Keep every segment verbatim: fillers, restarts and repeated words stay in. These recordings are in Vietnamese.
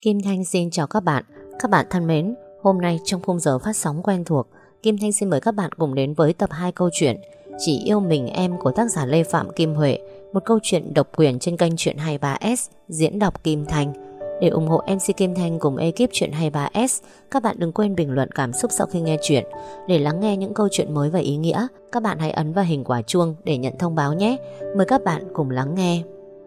Kim Thanh xin chào các bạn. Các bạn thân mến, hôm nay trong khung giờ phát sóng quen thuộc, Kim Thanh xin mời các bạn cùng đến với tập hai câu chuyện Chỉ yêu mình em của tác giả Lê Phạm Kim Huệ, một câu chuyện độc quyền trên kênh Chuyện hai mươi ba S, diễn đọc Kim Thanh. Để ủng hộ em xê Kim Thanh cùng ekip Chuyện hai mươi ba S, các bạn đừng quên bình luận cảm xúc sau khi nghe chuyện. Để lắng nghe những câu chuyện mới và ý nghĩa, các bạn hãy ấn vào hình quả chuông để nhận thông báo nhé. Mời các bạn cùng lắng nghe.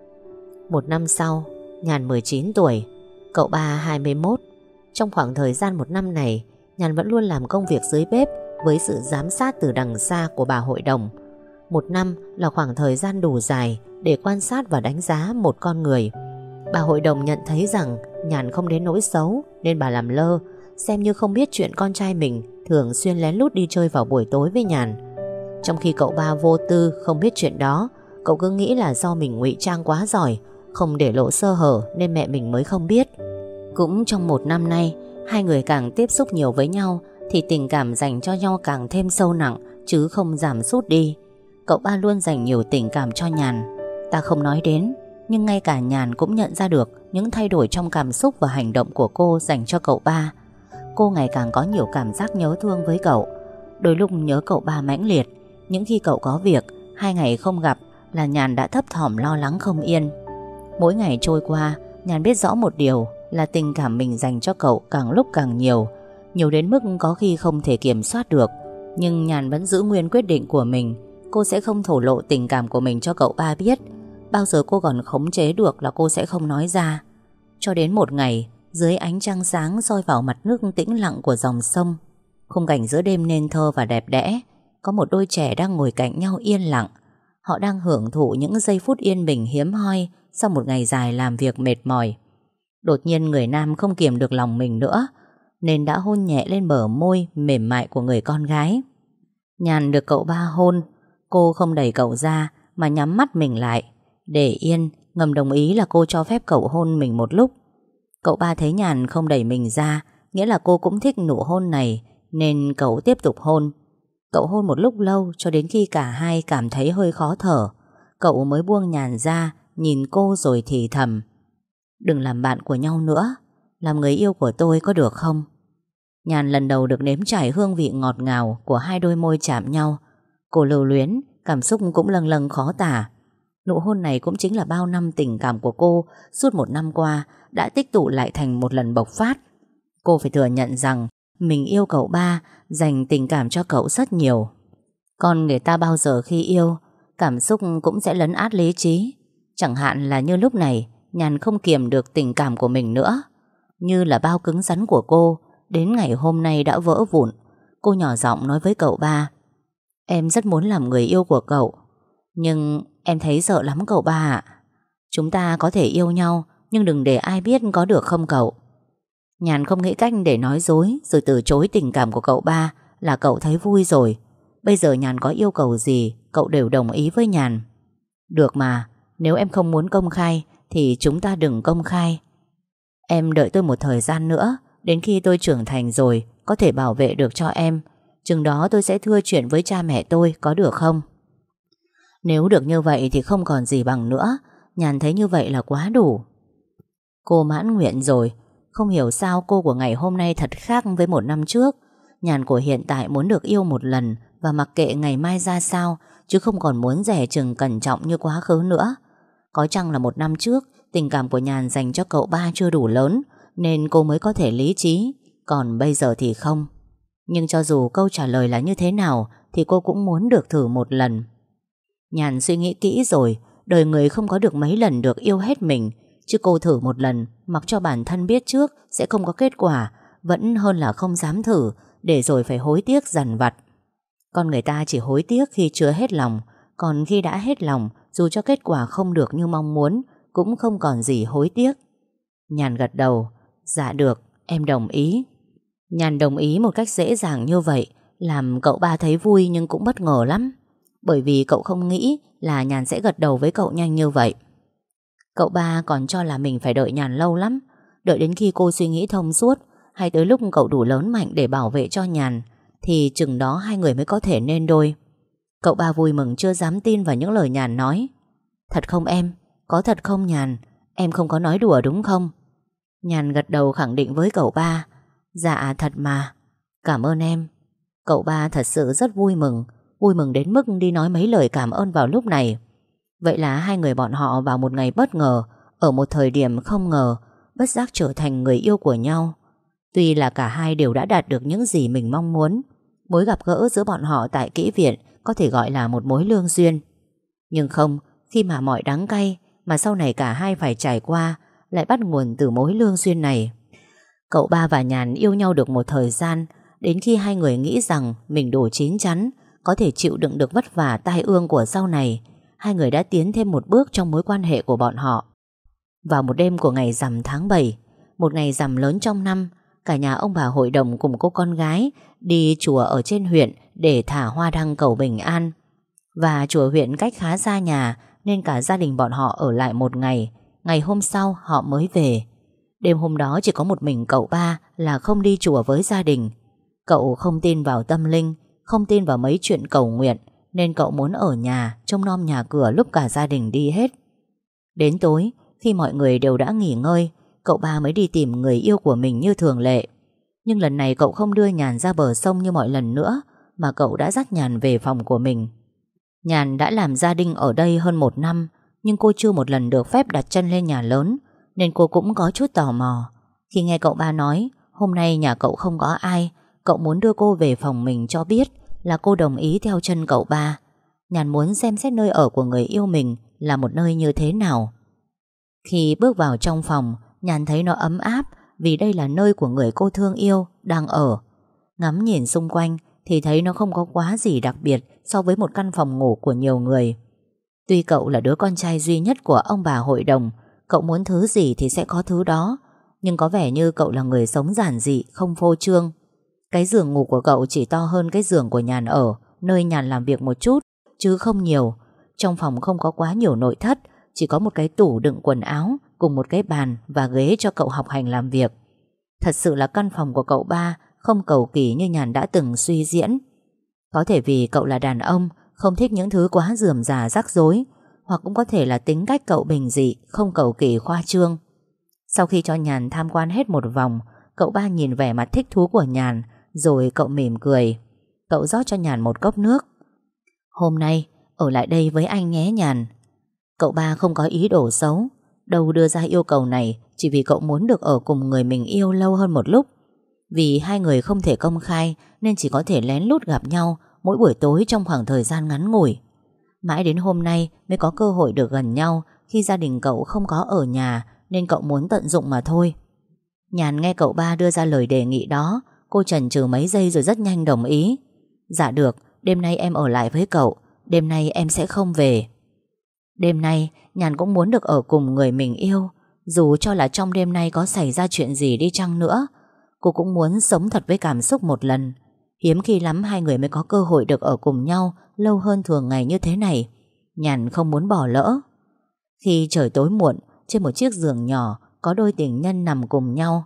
Một năm sau, Nhàn mười chín tuổi, cậu ba hai mươi mốt. Trong khoảng thời gian một năm này, Nhàn vẫn luôn làm công việc dưới bếp với sự giám sát từ đằng xa của bà hội đồng. Một năm là khoảng thời gian đủ dài để quan sát và đánh giá một con người. Bà hội đồng nhận thấy rằng Nhàn không đến nỗi xấu nên bà làm lơ, xem như không biết chuyện con trai mình thường xuyên lén lút đi chơi vào buổi tối với Nhàn. Trong khi cậu ba vô tư không biết chuyện đó, cậu cứ nghĩ là do mình ngụy trang quá giỏi, không để lộ sơ hở nên mẹ mình mới không biết. Cũng trong một năm nay, hai người càng tiếp xúc nhiều với nhau thì tình cảm dành cho nhau càng thêm sâu nặng chứ không giảm sút đi. Cậu ba luôn dành nhiều tình cảm cho Nhàn. Ta không nói đến, nhưng ngay cả Nhàn cũng nhận ra được những thay đổi trong cảm xúc và hành động của cô dành cho cậu ba. Cô ngày càng có nhiều cảm giác nhớ thương với cậu. Đôi lúc nhớ cậu ba mãnh liệt. Những khi cậu có việc, hai ngày không gặp là Nhàn đã thấp thỏm lo lắng không yên. Mỗi ngày trôi qua, Nhàn biết rõ một điều là tình cảm mình dành cho cậu càng lúc càng nhiều, nhiều đến mức có khi không thể kiểm soát được. Nhưng Nhàn vẫn giữ nguyên quyết định của mình. Cô sẽ không thổ lộ tình cảm của mình cho cậu ba biết. Bao giờ cô còn khống chế được là cô sẽ không nói ra. Cho đến một ngày, dưới ánh trăng sáng soi vào mặt nước tĩnh lặng của dòng sông, khung cảnh giữa đêm nên thơ và đẹp đẽ. Có một đôi trẻ đang ngồi cạnh nhau yên lặng. Họ đang hưởng thụ những giây phút yên bình hiếm hoi sau một ngày dài làm việc mệt mỏi. Đột nhiên người nam không kiềm được lòng mình nữa, nên đã hôn nhẹ lên bờ môi mềm mại của người con gái. Nhàn được cậu ba hôn, cô không đẩy cậu ra mà nhắm mắt mình lại. Để yên, ngầm đồng ý là cô cho phép cậu hôn mình một lúc. Cậu ba thấy Nhàn không đẩy mình ra, nghĩa là cô cũng thích nụ hôn này, nên cậu tiếp tục hôn. Cậu hôn một lúc lâu cho đến khi cả hai cảm thấy hơi khó thở. Cậu mới buông Nhàn ra, nhìn cô rồi thì thầm: "Đừng làm bạn của nhau nữa, làm người yêu của tôi có được không?" Nhàn lần đầu được nếm trải hương vị ngọt ngào của hai đôi môi chạm nhau. Cô lưu luyến, cảm xúc cũng lâng lâng khó tả. Nụ hôn này cũng chính là bao năm tình cảm của cô suốt một năm qua đã tích tụ lại thành một lần bộc phát. Cô phải thừa nhận rằng mình yêu cậu ba, dành tình cảm cho cậu rất nhiều. Còn người ta bao giờ khi yêu, cảm xúc cũng sẽ lấn át lý trí. Chẳng hạn là như lúc này, Nhàn không kiềm được tình cảm của mình nữa. Như là bao cứng rắn của cô đến ngày hôm nay đã vỡ vụn. Cô nhỏ giọng nói với cậu ba: "Em rất muốn làm người yêu của cậu, nhưng em thấy sợ lắm cậu ba ạ. Chúng ta có thể yêu nhau, nhưng đừng để ai biết, có được không cậu?" Nhàn không nghĩ cách để nói dối rồi từ chối tình cảm của cậu ba là cậu thấy vui rồi. Bây giờ Nhàn có yêu cầu gì cậu đều đồng ý với Nhàn. "Được mà, nếu em không muốn công khai thì chúng ta đừng công khai. Em đợi tôi một thời gian nữa, đến khi tôi trưởng thành rồi có thể bảo vệ được cho em. Chừng đó tôi sẽ thưa chuyện với cha mẹ tôi, có được không?" Nếu được như vậy thì không còn gì bằng nữa. Nhàn thấy như vậy là quá đủ. Cô mãn nguyện rồi. Không hiểu sao cô của ngày hôm nay thật khác với một năm trước. Nhàn của hiện tại muốn được yêu một lần và mặc kệ ngày mai ra sao, chứ không còn muốn dè chừng cẩn trọng như quá khứ nữa. Có chăng là một năm trước tình cảm của Nhàn dành cho cậu ba chưa đủ lớn nên cô mới có thể lý trí, còn bây giờ thì không. Nhưng cho dù câu trả lời là như thế nào thì cô cũng muốn được thử một lần. Nhàn suy nghĩ kỹ rồi, đời người không có được mấy lần được yêu hết mình, chứ cô thử một lần mặc cho bản thân biết trước sẽ không có kết quả, vẫn hơn là không dám thử để rồi phải hối tiếc dằn vặt. Con người ta chỉ hối tiếc khi chưa hết lòng, còn khi đã hết lòng, dù cho kết quả không được như mong muốn cũng không còn gì hối tiếc. Nhàn gật đầu: "Dạ được, em đồng ý." Nhàn đồng ý một cách dễ dàng như vậy làm cậu ba thấy vui nhưng cũng bất ngờ lắm, bởi vì cậu không nghĩ là Nhàn sẽ gật đầu với cậu nhanh như vậy. Cậu ba còn cho là mình phải đợi Nhàn lâu lắm, đợi đến khi cô suy nghĩ thông suốt, hay tới lúc cậu đủ lớn mạnh để bảo vệ cho Nhàn, thì chừng đó hai người mới có thể nên đôi. Cậu ba vui mừng chưa dám tin vào những lời Nhàn nói. "Thật không em? Có thật không Nhàn? Em không có nói đùa đúng không?" Nhàn gật đầu khẳng định với cậu ba. Dạ thật mà. Cảm ơn em. Cậu ba thật sự rất vui mừng, vui mừng đến mức đi nói mấy lời cảm ơn vào lúc này. Vậy là hai người bọn họ vào một ngày bất ngờ, ở một thời điểm không ngờ, bất giác trở thành người yêu của nhau. Tuy là cả hai đều đã đạt được những gì mình mong muốn, mối gặp gỡ giữa bọn họ tại kỹ viện có thể gọi là một mối lương duyên. Nhưng không, khi mà mọi đắng cay mà sau này cả hai phải trải qua lại bắt nguồn từ mối lương duyên này. Cậu ba và Nhàn yêu nhau được một thời gian, đến khi hai người nghĩ rằng mình đủ chín chắn, có thể chịu đựng được vất vả tai ương của sau này, hai người đã tiến thêm một bước trong mối quan hệ của bọn họ. Vào một đêm của ngày rằm tháng bảy, một ngày rằm lớn trong năm, cả nhà ông bà hội đồng cùng cô con gái đi chùa ở trên huyện để thả hoa đăng cầu bình an. Và chùa huyện cách khá xa nhà nên cả gia đình bọn họ ở lại một ngày. Ngày hôm sau họ mới về. Đêm hôm đó chỉ có một mình cậu ba là không đi chùa với gia đình. Cậu không tin vào tâm linh, không tin vào mấy chuyện cầu nguyện, nên cậu muốn ở nhà trông nom nhà cửa lúc cả gia đình đi hết. Đến tối, khi mọi người đều đã nghỉ ngơi, cậu ba mới đi tìm người yêu của mình như thường lệ. Nhưng lần này cậu không đưa Nhàn ra bờ sông như mọi lần nữa, mà cậu đã dắt Nhàn về phòng của mình. Nhàn đã làm gia đình ở đây hơn một năm, nhưng cô chưa một lần được phép đặt chân lên nhà lớn, nên cô cũng có chút tò mò. Khi nghe cậu ba nói hôm nay nhà cậu không có ai, cậu muốn đưa cô về phòng mình cho biết là cô đồng ý theo chân cậu ba. Nhàn muốn xem xét nơi ở của người yêu mình là một nơi như thế nào. Khi bước vào trong phòng, Nhàn thấy nó ấm áp vì đây là nơi của người cô thương yêu đang ở. Ngắm nhìn xung quanh thì thấy nó không có quá gì đặc biệt so với một căn phòng ngủ của nhiều người. Tuy cậu là đứa con trai duy nhất của ông bà hội đồng, cậu muốn thứ gì thì sẽ có thứ đó, nhưng có vẻ như cậu là người sống giản dị, không phô trương. Cái giường ngủ của cậu chỉ to hơn cái giường của Nhàn ở, nơi Nhàn làm việc một chút, chứ không nhiều. Trong phòng không có quá nhiều nội thất, chỉ có một cái tủ đựng quần áo cùng một cái bàn và ghế cho cậu học hành làm việc. Thật sự là căn phòng của cậu ba không cầu kỳ như Nhàn đã từng suy diễn. Có thể vì cậu là đàn ông, không thích những thứ quá rườm rà rắc rối, hoặc cũng có thể là tính cách cậu bình dị, không cầu kỳ khoa trương. Sau khi cho Nhàn tham quan hết một vòng, cậu ba nhìn vẻ mặt thích thú của Nhàn, rồi cậu mỉm cười. Cậu rót cho Nhàn một cốc nước. Hôm nay ở lại đây với anh nhé Nhàn. Cậu ba không có ý đồ xấu, đâu đưa ra yêu cầu này chỉ vì cậu muốn được ở cùng người mình yêu lâu hơn một lúc. Vì hai người không thể công khai nên chỉ có thể lén lút gặp nhau mỗi buổi tối trong khoảng thời gian ngắn ngủi. Mãi đến hôm nay mới có cơ hội được gần nhau khi gia đình cậu không có ở nhà, nên cậu muốn tận dụng mà thôi. Nhàn nghe cậu ba đưa ra lời đề nghị đó, cô chần chừ mấy giây rồi rất nhanh đồng ý. Dạ được, đêm nay em ở lại với cậu, đêm nay em sẽ không về. Đêm nay Nhàn cũng muốn được ở cùng người mình yêu, dù cho là trong đêm nay có xảy ra chuyện gì đi chăng nữa. Cô cũng muốn sống thật với cảm xúc một lần. Hiếm khi lắm hai người mới có cơ hội được ở cùng nhau lâu hơn thường ngày như thế này. Nhàn không muốn bỏ lỡ. Khi trời tối muộn, trên một chiếc giường nhỏ có đôi tình nhân nằm cùng nhau.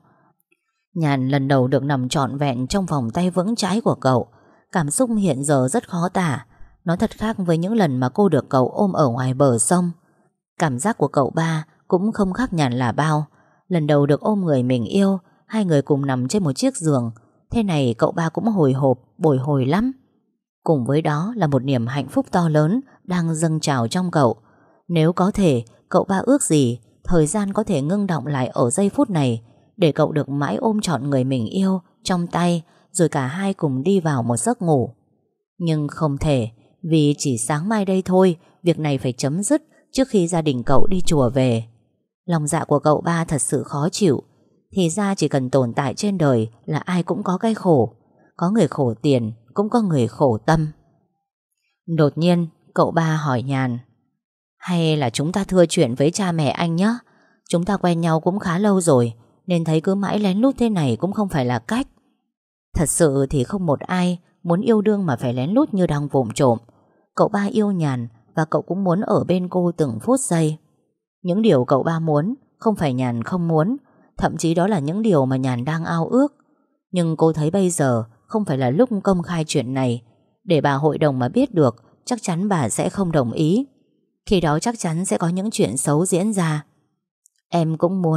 Nhàn lần đầu được nằm trọn vẹn trong vòng tay vững chãi của cậu. Cảm xúc hiện giờ rất khó tả. Nó thật khác với những lần mà cô được cậu ôm ở ngoài bờ sông. Cảm giác của cậu ba cũng không khác Nhàn là bao. Lần đầu được ôm người mình yêu, hai người cùng nằm trên một chiếc giường. Thế này cậu ba cũng hồi hộp, bồi hồi lắm. Cùng với đó là một niềm hạnh phúc to lớn đang dâng trào trong cậu. Nếu có thể, cậu ba ước gì thời gian có thể ngưng đọng lại ở giây phút này, để cậu được mãi ôm trọn người mình yêu trong tay, rồi cả hai cùng đi vào một giấc ngủ. Nhưng không thể, vì chỉ sáng mai đây thôi, việc này phải chấm dứt trước khi gia đình cậu đi chùa về. Lòng dạ của cậu ba thật sự khó chịu. Thì ra chỉ cần tồn tại trên đời là ai cũng có cái khổ. Có người khổ tiền, cũng có người khổ tâm. Đột nhiên cậu ba hỏi Nhàn: hay là chúng ta thưa chuyện với cha mẹ anh nhé? Chúng ta quen nhau cũng khá lâu rồi, nên thấy cứ mãi lén lút thế này cũng không phải là cách. Thật sự thì không một ai muốn yêu đương mà phải lén lút như đang vụng trộm. Cậu ba yêu Nhàn và cậu cũng muốn ở bên cô từng phút giây. Những điều cậu ba muốn không phải Nhàn không muốn, thậm chí đó là những điều mà Nhàn đang ao ước. Nhưng cô thấy bây giờ không phải là lúc công khai chuyện này. Để bà hội đồng mà biết được, chắc chắn bà sẽ không đồng ý. Khi đó chắc chắn sẽ có những chuyện xấu diễn ra. Em cũng muốn,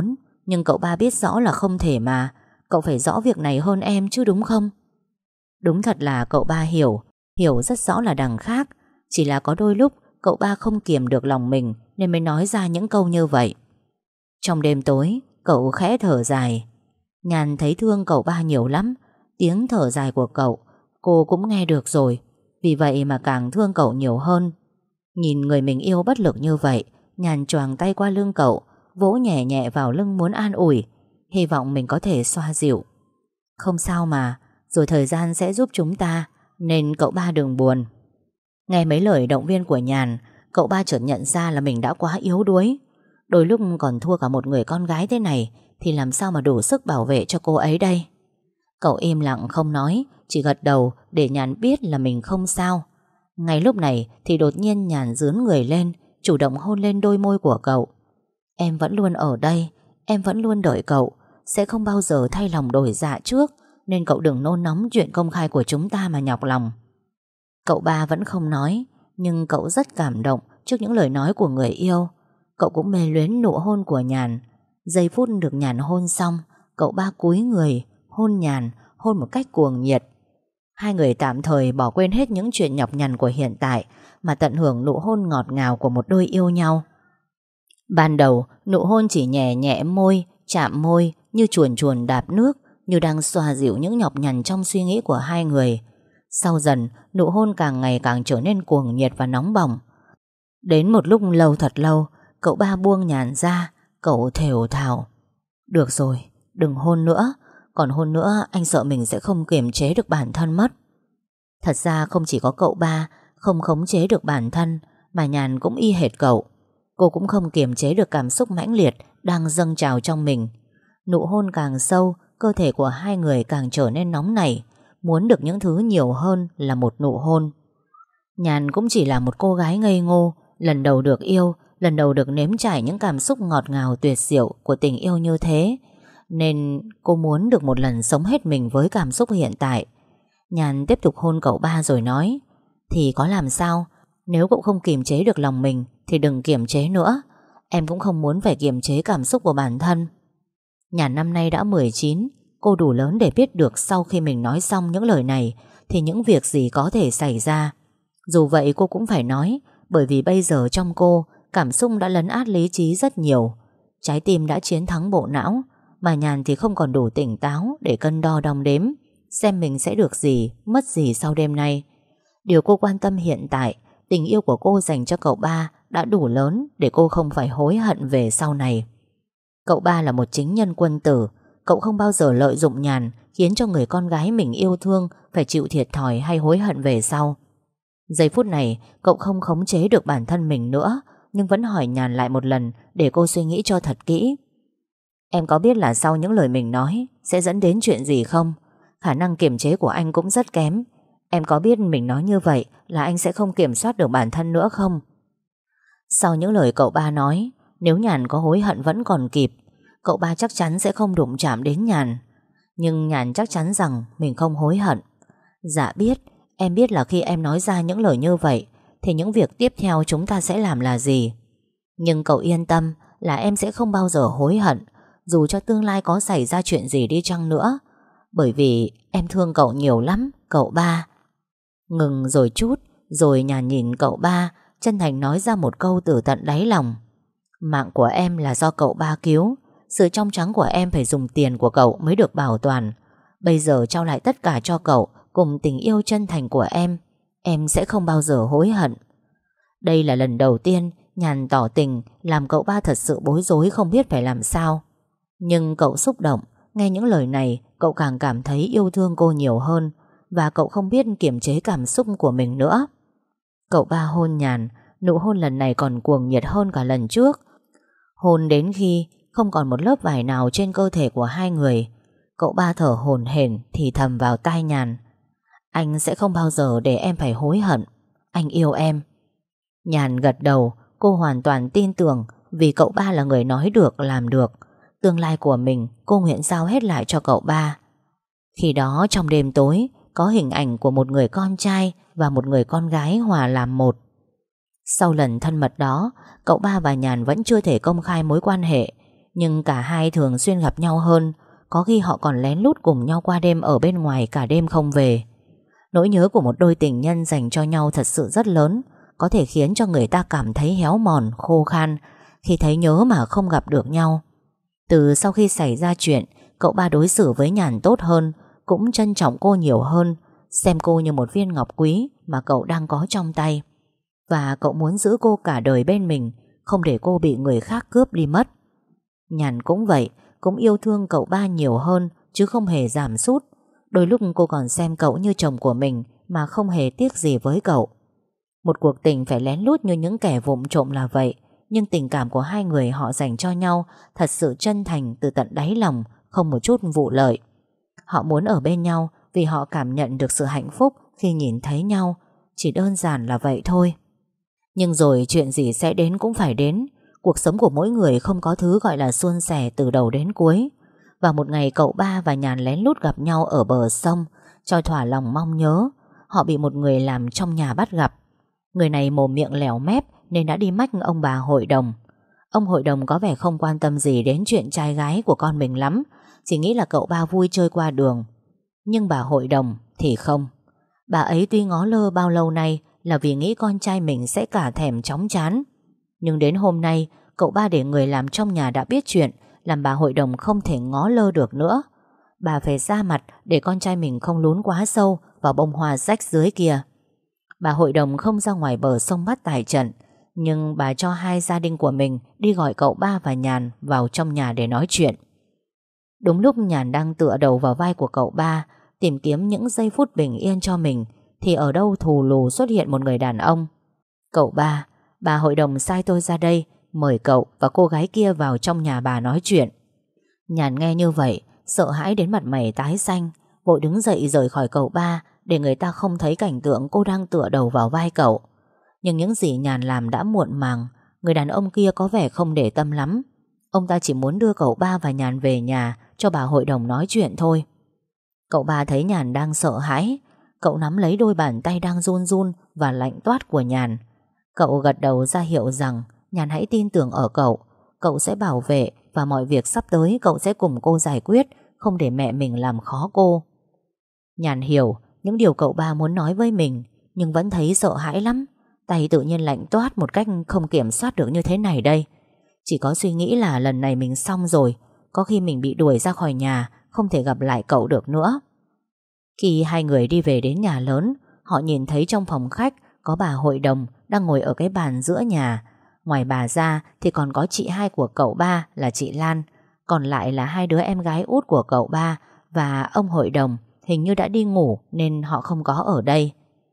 Nhưng cậu ba biết rõ là không thể mà. Cậu phải rõ việc này hơn em chứ đúng không? Đúng thật là cậu ba hiểu, hiểu rất rõ là đằng khác. Chỉ là có đôi lúc cậu ba không kiềm được lòng mình nên mới nói ra những câu như vậy. Trong đêm tối, cậu khẽ thở dài. Nhàn thấy thương cậu ba nhiều lắm. Tiếng thở dài của cậu cô cũng nghe được rồi. Vì vậy mà càng thương cậu nhiều hơn. Nhìn người mình yêu bất lực như vậy, Nhàn choàng tay qua lưng cậu, vỗ nhẹ nhẹ vào lưng muốn an ủi, hy vọng mình có thể xoa dịu. Không sao mà, rồi thời gian sẽ giúp chúng ta, nên cậu ba đừng buồn. Nghe mấy lời động viên của Nhàn, cậu ba chợt nhận ra là mình đã quá yếu đuối. Đôi lúc còn thua cả một người con gái thế này thì làm sao mà đủ sức bảo vệ cho cô ấy đây. Cậu im lặng không nói, chỉ gật đầu để Nhàn biết là mình không sao. Ngay lúc này thì đột nhiên Nhàn dướn người lên, chủ động hôn lên đôi môi của cậu. Em vẫn luôn ở đây, em vẫn luôn đợi cậu, sẽ không bao giờ thay lòng đổi dạ trước, nên cậu đừng nôn nóng chuyện công khai của chúng ta mà nhọc lòng. Cậu ba vẫn không nói, nhưng cậu rất cảm động trước những lời nói của người yêu. Cậu cũng mê luyến nụ hôn của Nhàn. Giây phút được Nhàn hôn xong, cậu ba cúi người hôn Nhàn, hôn một cách cuồng nhiệt. Hai người tạm thời bỏ quên hết những chuyện nhọc nhằn của hiện tại mà tận hưởng nụ hôn ngọt ngào của một đôi yêu nhau. Ban đầu, nụ hôn chỉ nhẹ nhẹ môi, chạm môi như chuồn chuồn đạp nước, như đang xoa dịu những nhọc nhằn trong suy nghĩ của hai người. Sau dần, nụ hôn càng ngày càng trở nên cuồng nhiệt và nóng bỏng. Đến một lúc lâu thật lâu, cậu ba buông Nhàn ra, cậu thều thào. Được rồi, đừng hôn nữa. Còn hôn nữa anh sợ mình sẽ không kiềm chế được bản thân mất. Thật ra không chỉ có cậu ba không khống chế được bản thân, mà Nhàn cũng y hệt cậu. Cô cũng không kiềm chế được cảm xúc mãnh liệt đang dâng trào trong mình. Nụ hôn càng sâu, cơ thể của hai người càng trở nên nóng nảy, muốn được những thứ nhiều hơn là một nụ hôn. Nhàn cũng chỉ là một cô gái ngây ngô, lần đầu được yêu, lần đầu được nếm trải những cảm xúc ngọt ngào tuyệt diệu của tình yêu như thế, nên cô muốn được một lần sống hết mình với cảm xúc hiện tại. Nhàn tiếp tục hôn cậu ba rồi nói, thì có làm sao, nếu cậu không kiềm chế được lòng mình thì đừng kiềm chế nữa. Em cũng không muốn phải kiềm chế cảm xúc của bản thân. Nhàn năm nay đã mười chín, cô đủ lớn để biết được sau khi mình nói xong những lời này thì những việc gì có thể xảy ra. Dù vậy cô cũng phải nói, bởi vì bây giờ trong cô cảm xúc đã lấn át lý trí rất nhiều. Trái tim đã chiến thắng bộ não, mà Nhàn thì không còn đủ tỉnh táo để cân đo đong đếm, xem mình sẽ được gì, mất gì sau đêm nay. Điều cô quan tâm hiện tại, tình yêu của cô dành cho cậu ba đã đủ lớn để cô không phải hối hận về sau này. Cậu ba là một chính nhân quân tử. Cậu không bao giờ lợi dụng Nhàn khiến cho người con gái mình yêu thương phải chịu thiệt thòi hay hối hận về sau. Giây phút này cậu không khống chế được bản thân mình nữa, nhưng vẫn hỏi Nhàn lại một lần để cô suy nghĩ cho thật kỹ. Em có biết là sau những lời mình nói sẽ dẫn đến chuyện gì không? Khả năng kiềm chế của anh cũng rất kém. Em có biết mình nói như vậy là anh sẽ không kiểm soát được bản thân nữa không? Sau những lời cậu ba nói, nếu Nhàn có hối hận vẫn còn kịp. Cậu ba chắc chắn sẽ không đụng chạm đến Nhàn. Nhưng Nhàn chắc chắn rằng mình không hối hận. Dạ biết, em biết là khi em nói ra những lời như vậy thì những việc tiếp theo chúng ta sẽ làm là gì. Nhưng cậu yên tâm là em sẽ không bao giờ hối hận, dù cho tương lai có xảy ra chuyện gì đi chăng nữa. Bởi vì em thương cậu nhiều lắm, cậu ba. Ngừng rồi chút, rồi Nhàn nhìn cậu ba, chân thành nói ra một câu từ tận đáy lòng. Mạng của em là do cậu ba cứu. Sự trong trắng của em phải dùng tiền của cậu mới được bảo toàn. Bây giờ trao lại tất cả cho cậu cùng tình yêu chân thành của em. Em sẽ không bao giờ hối hận. Đây là lần đầu tiên Nhàn tỏ tình làm cậu ba thật sự bối rối không biết phải làm sao. Nhưng cậu xúc động. Nghe những lời này cậu càng cảm thấy yêu thương cô nhiều hơn. Và cậu không biết kiềm chế cảm xúc của mình nữa. Cậu ba hôn Nhàn. Nụ hôn lần này còn cuồng nhiệt hơn cả lần trước. Hôn đến khi không còn một lớp vải nào trên cơ thể của hai người. Cậu ba thở hổn hển thì thầm vào tai Nhàn. Anh sẽ không bao giờ để em phải hối hận. Anh yêu em. Nhàn gật đầu. Cô hoàn toàn tin tưởng vì cậu ba là người nói được làm được. Tương lai của mình cô nguyện giao hết lại cho cậu ba. Khi đó trong đêm tối có hình ảnh của một người con trai và một người con gái hòa làm một. Sau lần thân mật đó, cậu ba và Nhàn vẫn chưa thể công khai mối quan hệ. Nhưng cả hai thường xuyên gặp nhau hơn. Có khi họ còn lén lút cùng nhau qua đêm ở bên ngoài cả đêm không về. Nỗi nhớ của một đôi tình nhân dành cho nhau thật sự rất lớn, có thể khiến cho người ta cảm thấy héo mòn, khô khan khi thấy nhớ mà không gặp được nhau. Từ sau khi xảy ra chuyện, cậu ba đối xử với Nhàn tốt hơn, cũng trân trọng cô nhiều hơn, xem cô như một viên ngọc quý mà cậu đang có trong tay. Và cậu muốn giữ cô cả đời bên mình, không để cô bị người khác cướp đi mất. Nhàn cũng vậy, cũng yêu thương cậu ba nhiều hơn chứ không hề giảm sút. Đôi lúc cô còn xem cậu như chồng của mình mà không hề tiếc gì với cậu. Một cuộc tình phải lén lút như những kẻ vụng trộm là vậy, nhưng tình cảm của hai người họ dành cho nhau thật sự chân thành từ tận đáy lòng, không một chút vụ lợi. Họ muốn ở bên nhau vì họ cảm nhận được sự hạnh phúc khi nhìn thấy nhau, chỉ đơn giản là vậy thôi. Nhưng rồi chuyện gì sẽ đến cũng phải đến. Cuộc sống của mỗi người không có thứ gọi là suôn sẻ từ đầu đến cuối. Và một ngày cậu ba và Nhàn lén lút gặp nhau ở bờ sông, cho thỏa lòng mong nhớ. Họ bị một người làm trong nhà bắt gặp. Người này mồm miệng lẻo mép nên đã đi mách ông bà hội đồng. Ông hội đồng có vẻ không quan tâm gì đến chuyện trai gái của con mình lắm, chỉ nghĩ là cậu ba vui chơi qua đường. Nhưng bà hội đồng thì không. Bà ấy tuy ngó lơ bao lâu nay là vì nghĩ con trai mình sẽ cả thèm chóng chán. Nhưng đến hôm nay, cậu ba để người làm trong nhà đã biết chuyện, làm bà hội đồng không thể ngó lơ được nữa. Bà phải ra mặt để con trai mình không lún quá sâu vào bông hoa rách dưới kia. Bà hội đồng không ra ngoài bờ sông bắt tài trận, nhưng bà cho hai gia đình của mình đi gọi cậu ba và Nhàn vào trong nhà để nói chuyện. Đúng lúc Nhàn đang tựa đầu vào vai của cậu ba, tìm kiếm những giây phút bình yên cho mình, thì ở đâu thù lù xuất hiện một người đàn ông. Cậu ba, bà hội đồng sai tôi ra đây mời cậu và cô gái kia vào trong nhà bà nói chuyện. Nhàn nghe như vậy, sợ hãi đến mặt mày tái xanh, vội đứng dậy rời khỏi cậu ba để người ta không thấy cảnh tượng cô đang tựa đầu vào vai cậu. Nhưng những gì Nhàn làm đã muộn màng. Người đàn ông kia có vẻ không để tâm lắm. Ông ta chỉ muốn đưa cậu ba và Nhàn về nhà cho bà hội đồng nói chuyện thôi. Cậu ba thấy Nhàn đang sợ hãi, cậu nắm lấy đôi bàn tay đang run run và lạnh toát của Nhàn. Cậu gật đầu ra hiệu rằng Nhàn hãy tin tưởng ở cậu. Cậu sẽ bảo vệ và mọi việc sắp tới cậu sẽ cùng cô giải quyết, không để mẹ mình làm khó cô. Nhàn hiểu những điều cậu ba muốn nói với mình, nhưng vẫn thấy sợ hãi lắm. Tay tự nhiên lạnh toát một cách không kiểm soát được như thế này đây. Chỉ có suy nghĩ là lần này mình xong rồi, có khi mình bị đuổi ra khỏi nhà, không thể gặp lại cậu được nữa. Khi hai người đi về đến nhà lớn, họ nhìn thấy trong phòng khách có bà hội đồng đang ngồi ở cái bàn giữa nhà. Ngoài bà ra thì còn có chị hai của cậu ba là chị Lan, còn lại là hai đứa em gái út của cậu ba và ông hội đồng hình như đã đi ngủ nên họ không có ở đây.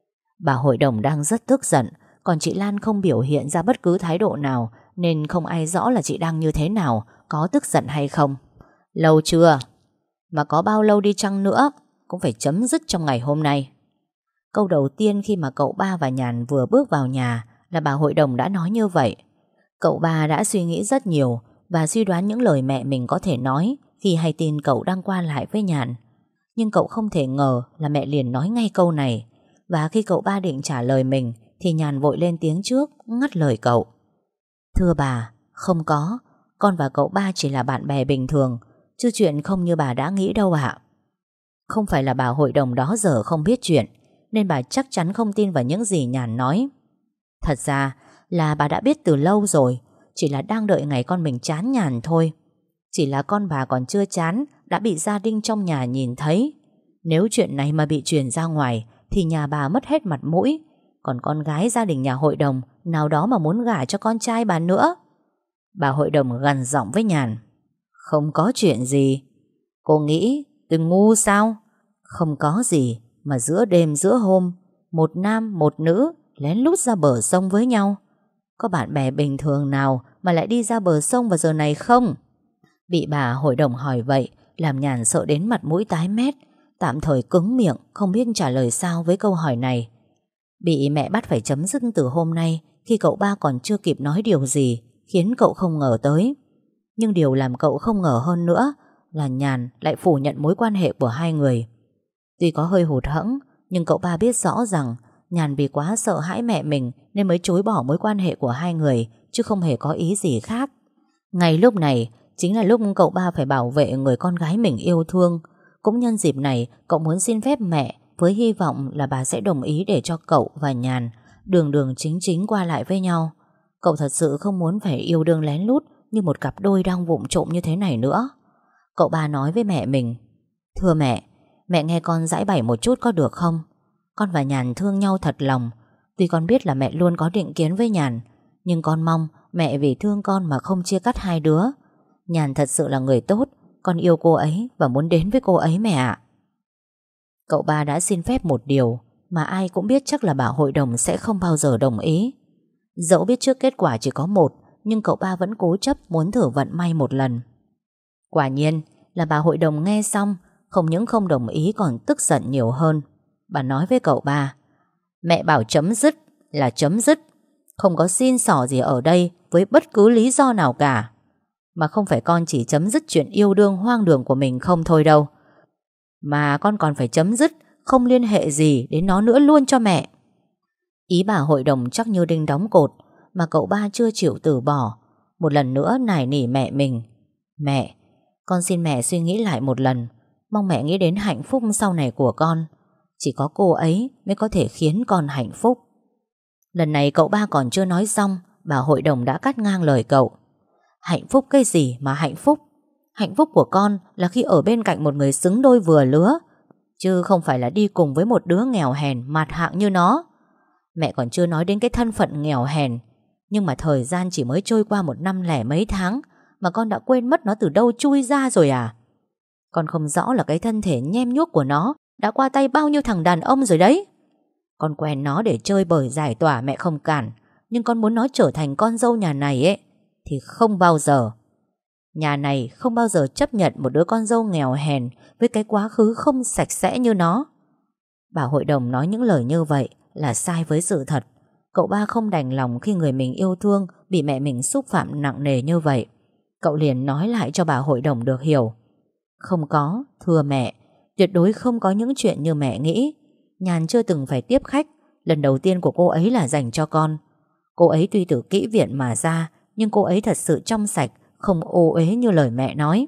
Bà hội đồng đang rất tức giận, còn chị Lan không biểu hiện ra bất cứ thái độ nào nên không ai rõ là chị đang như thế nào, có tức giận hay không. Lâu chưa? Mà có bao lâu đi chăng nữa cũng phải chấm dứt trong ngày hôm nay. Câu đầu tiên khi mà cậu ba và Nhàn vừa bước vào nhà là bà hội đồng đã nói như vậy. Cậu ba đã suy nghĩ rất nhiều và suy đoán những lời mẹ mình có thể nói khi hay tin cậu đang qua lại với Nhàn. Nhưng cậu không thể ngờ là mẹ liền nói ngay câu này. Và khi cậu ba định trả lời mình thì Nhàn vội lên tiếng trước, ngắt lời cậu. Thưa bà, không có. Con và cậu ba chỉ là bạn bè bình thường, chứ chuyện không như bà đã nghĩ đâu ạ. Không phải là bà hội đồng đó giờ không biết chuyện, nên bà chắc chắn không tin vào những gì Nhàn nói. Thật ra là bà đã biết từ lâu rồi, chỉ là đang đợi ngày con mình chán Nhàn thôi. Chỉ là con bà còn chưa chán đã bị gia đình trong nhà nhìn thấy. Nếu chuyện này mà bị truyền ra ngoài thì nhà bà mất hết mặt mũi. Còn con gái gia đình nhà hội đồng nào đó mà muốn gả cho con trai bà nữa. Bà hội đồng gằn giọng với Nhàn. Không có chuyện gì. Cô nghĩ tôi ngu sao? Không có gì mà giữa đêm giữa hôm, một nam một nữ lén lút ra bờ sông với nhau. Có bạn bè bình thường nào mà lại đi ra bờ sông vào giờ này không? Bị bà hội đồng hỏi vậy làm Nhàn sợ đến mặt mũi tái mét, tạm thời cứng miệng, không biết trả lời sao với câu hỏi này. Bị mẹ bắt phải chấm dứt từ hôm nay khi cậu ba còn chưa kịp nói điều gì khiến cậu không ngờ tới. Nhưng điều làm cậu không ngờ hơn nữa là Nhàn lại phủ nhận mối quan hệ của hai người. Tuy có hơi hụt hẫng, nhưng cậu ba biết rõ rằng Nhàn vì quá sợ hãi mẹ mình nên mới chối bỏ mối quan hệ của hai người, chứ không hề có ý gì khác. Ngay lúc này, chính là lúc cậu ba phải bảo vệ người con gái mình yêu thương. Cũng nhân dịp này, cậu muốn xin phép mẹ với hy vọng là bà sẽ đồng ý để cho cậu và Nhàn đường đường chính chính qua lại với nhau. Cậu thật sự không muốn phải yêu đương lén lút như một cặp đôi đang vụng trộm như thế này nữa. Cậu ba nói với mẹ mình: "Thưa mẹ, mẹ nghe con giãi bày một chút có được không? Con và Nhàn thương nhau thật lòng. Tuy con biết là mẹ luôn có định kiến với Nhàn, nhưng con mong mẹ vì thương con mà không chia cắt hai đứa. Nhàn thật sự là người tốt, con yêu cô ấy và muốn đến với cô ấy mẹ ạ." Cậu ba đã xin phép một điều mà ai cũng biết chắc là bà hội đồng sẽ không bao giờ đồng ý. Dẫu biết trước kết quả chỉ có một, nhưng cậu ba vẫn cố chấp muốn thử vận may một lần. Quả nhiên là bà hội đồng nghe xong, không những không đồng ý còn tức giận nhiều hơn. Bà nói với cậu ba: "Mẹ bảo chấm dứt là chấm dứt, không có xin xỏ gì ở đây với bất cứ lý do nào cả. Mà không phải con chỉ chấm dứt chuyện yêu đương hoang đường của mình không thôi đâu, mà con còn phải chấm dứt không liên hệ gì đến nó nữa luôn cho mẹ." Ý bà hội đồng chắc như đinh đóng cột, mà cậu ba chưa chịu từ bỏ. Một lần nữa nài nỉ mẹ mình: "Mẹ, con xin mẹ suy nghĩ lại một lần. Mong mẹ nghĩ đến hạnh phúc sau này của con. Chỉ có cô ấy mới có thể khiến con hạnh phúc." Lần này cậu ba còn chưa nói xong, bà hội đồng đã cắt ngang lời cậu: "Hạnh phúc cái gì mà hạnh phúc? Hạnh phúc của con là khi ở bên cạnh một người xứng đôi vừa lứa, chứ không phải là đi cùng với một đứa nghèo hèn mạt hạng như nó. Mẹ còn chưa nói đến cái thân phận nghèo hèn, nhưng mà thời gian chỉ mới trôi qua một năm lẻ mấy tháng mà con đã quên mất nó từ đâu chui ra rồi à? Con không rõ là cái thân thể nhem nhuốc của nó đã qua tay bao nhiêu thằng đàn ông rồi đấy. Con quen nó để chơi bời giải tỏa mẹ không cản, nhưng con muốn nó trở thành con dâu nhà này ấy thì không bao giờ. Nhà này không bao giờ chấp nhận một đứa con dâu nghèo hèn với cái quá khứ không sạch sẽ như nó." Bà hội đồng nói những lời như vậy là sai với sự thật. Cậu ba không đành lòng khi người mình yêu thương bị mẹ mình xúc phạm nặng nề như vậy. Cậu liền nói lại cho bà hội đồng được hiểu: "Không có, thưa mẹ, tuyệt đối không có những chuyện như mẹ nghĩ. Nhàn chưa từng phải tiếp khách, lần đầu tiên của cô ấy là dành cho con. Cô ấy tuy từ kỹ viện mà ra, nhưng cô ấy thật sự trong sạch, không ô uế như lời mẹ nói."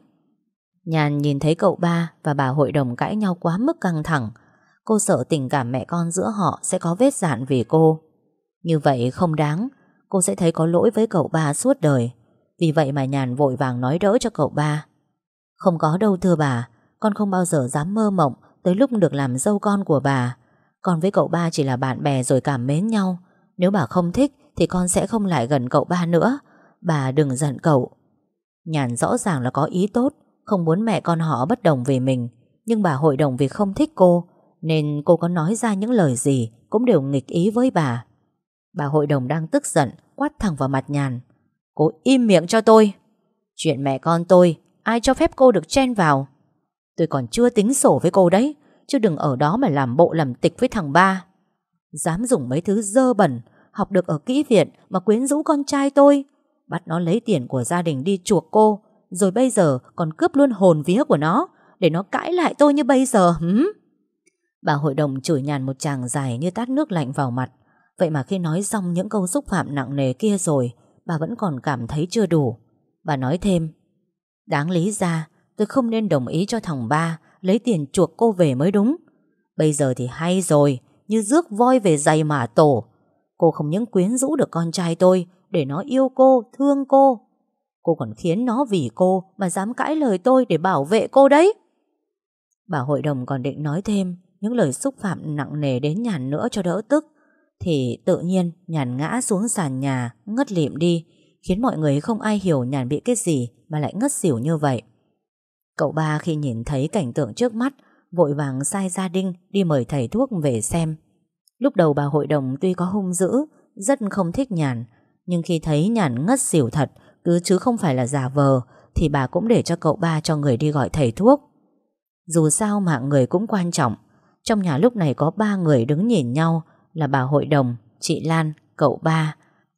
Nhàn nhìn thấy cậu ba và bà hội đồng cãi nhau quá mức căng thẳng. Cô sợ tình cảm mẹ con giữa họ sẽ có vết rạn vì cô. Như vậy không đáng, cô sẽ thấy có lỗi với cậu ba suốt đời. Vì vậy mà Nhàn vội vàng nói đỡ cho cậu ba: "Không có đâu thưa bà, con không bao giờ dám mơ mộng tới lúc được làm dâu con của bà. Con với cậu ba chỉ là bạn bè rồi cảm mến nhau. Nếu bà không thích thì con sẽ không lại gần cậu ba nữa. Bà đừng giận cậu." Nhàn rõ ràng là có ý tốt, không muốn mẹ con họ bất đồng về mình. Nhưng bà hội đồng vì không thích cô, nên cô có nói ra những lời gì cũng đều nghịch ý với bà. Bà hội đồng đang tức giận quát thẳng vào mặt Nhàn: "Cô im miệng cho tôi. Chuyện mẹ con tôi ai cho phép cô được chen vào. Tôi còn chưa tính sổ với cô đấy, chứ đừng ở đó mà làm bộ làm tịch với thằng ba. Dám dùng mấy thứ dơ bẩn học được ở kỹ viện mà quyến rũ con trai tôi, bắt nó lấy tiền của gia đình đi chuộc cô, rồi bây giờ còn cướp luôn hồn vía của nó để nó cãi lại tôi như bây giờ hứ?" Bà hội đồng chửi Nhàn một tràng dài như tát nước lạnh vào mặt. Vậy mà khi nói xong những câu xúc phạm nặng nề kia rồi, bà vẫn còn cảm thấy chưa đủ. Bà nói thêm: "Đáng lý ra tôi không nên đồng ý cho thằng ba lấy tiền chuộc cô về mới đúng. Bây giờ thì hay rồi, như rước voi về giày mả tổ. Cô không những quyến rũ được con trai tôi để nó yêu cô, thương cô, cô còn khiến nó vì cô mà dám cãi lời tôi để bảo vệ cô đấy." Bà hội đồng còn định nói thêm những lời xúc phạm nặng nề đến Nhàn nữa cho đỡ tức, thì tự nhiên Nhàn ngã xuống sàn nhà ngất lịm đi, khiến mọi người không ai hiểu Nhàn bị cái gì mà lại ngất xỉu như vậy. Cậu ba khi nhìn thấy cảnh tượng trước mắt, vội vàng sai gia đình đi mời thầy thuốc về xem. Lúc đầu bà hội đồng tuy có hung dữ, rất không thích Nhàn, nhưng khi thấy Nhàn ngất xỉu thật, cứ chứ không phải là giả vờ, thì bà cũng để cho cậu ba cho người đi gọi thầy thuốc. Dù sao mạng người cũng quan trọng. Trong nhà lúc này có ba người đứng nhìn nhau, là bà hội đồng, chị Lan, cậu ba.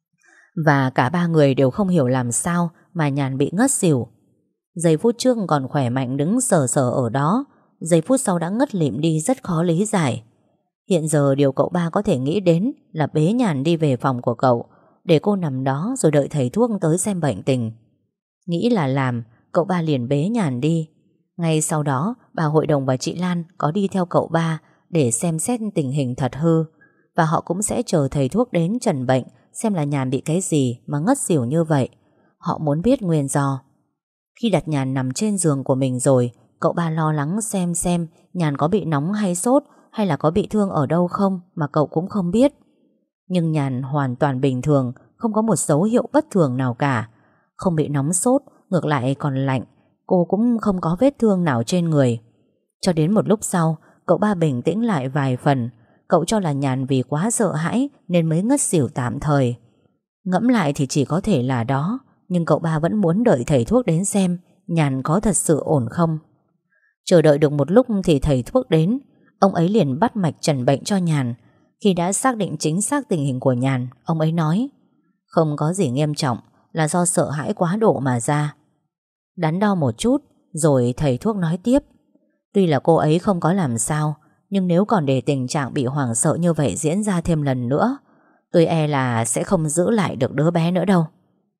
Và cả ba người đều không hiểu làm sao mà Nhàn bị ngất xỉu. Giây phút trước còn khỏe mạnh đứng sờ sờ ở đó, giây phút sau đã ngất lịm đi rất khó lý giải. Hiện giờ điều cậu ba có thể nghĩ đến là bế Nhàn đi về phòng của cậu, để cô nằm đó rồi đợi thầy thuốc tới xem bệnh tình. Nghĩ là làm, cậu ba liền bế Nhàn đi. Ngay sau đó bà hội đồng và chị Lan có đi theo cậu ba để xem xét tình hình thật hư, và họ cũng sẽ chờ thầy thuốc đến chẩn bệnh xem là Nhàn bị cái gì mà ngất xỉu như vậy. Họ muốn biết nguyên do. Khi đặt Nhàn nằm trên giường của mình rồi, cậu ba lo lắng xem xem Nhàn có bị nóng hay sốt, hay là có bị thương ở đâu không mà cậu cũng không biết. Nhưng Nhàn hoàn toàn bình thường, không có một dấu hiệu bất thường nào cả. Không bị nóng sốt, ngược lại còn lạnh. Cô cũng không có vết thương nào trên người. Cho đến một lúc sau, cậu ba bình tĩnh lại vài phần. Cậu cho là Nhàn vì quá sợ hãi nên mới ngất xỉu tạm thời. Ngẫm lại thì chỉ có thể là đó, nhưng cậu ba vẫn muốn đợi thầy thuốc đến xem Nhàn có thật sự ổn không. Chờ đợi được một lúc thì thầy thuốc đến. Ông ấy liền bắt mạch chẩn bệnh cho Nhàn. Khi đã xác định chính xác tình hình của Nhàn, ông ấy nói không có gì nghiêm trọng, là do sợ hãi quá độ mà ra. Đắn đo một chút rồi thầy thuốc nói tiếp: tuy là cô ấy không có làm sao, nhưng nếu còn để tình trạng bị hoảng sợ như vậy diễn ra thêm lần nữa, tôi e là sẽ không giữ lại được đứa bé nữa đâu.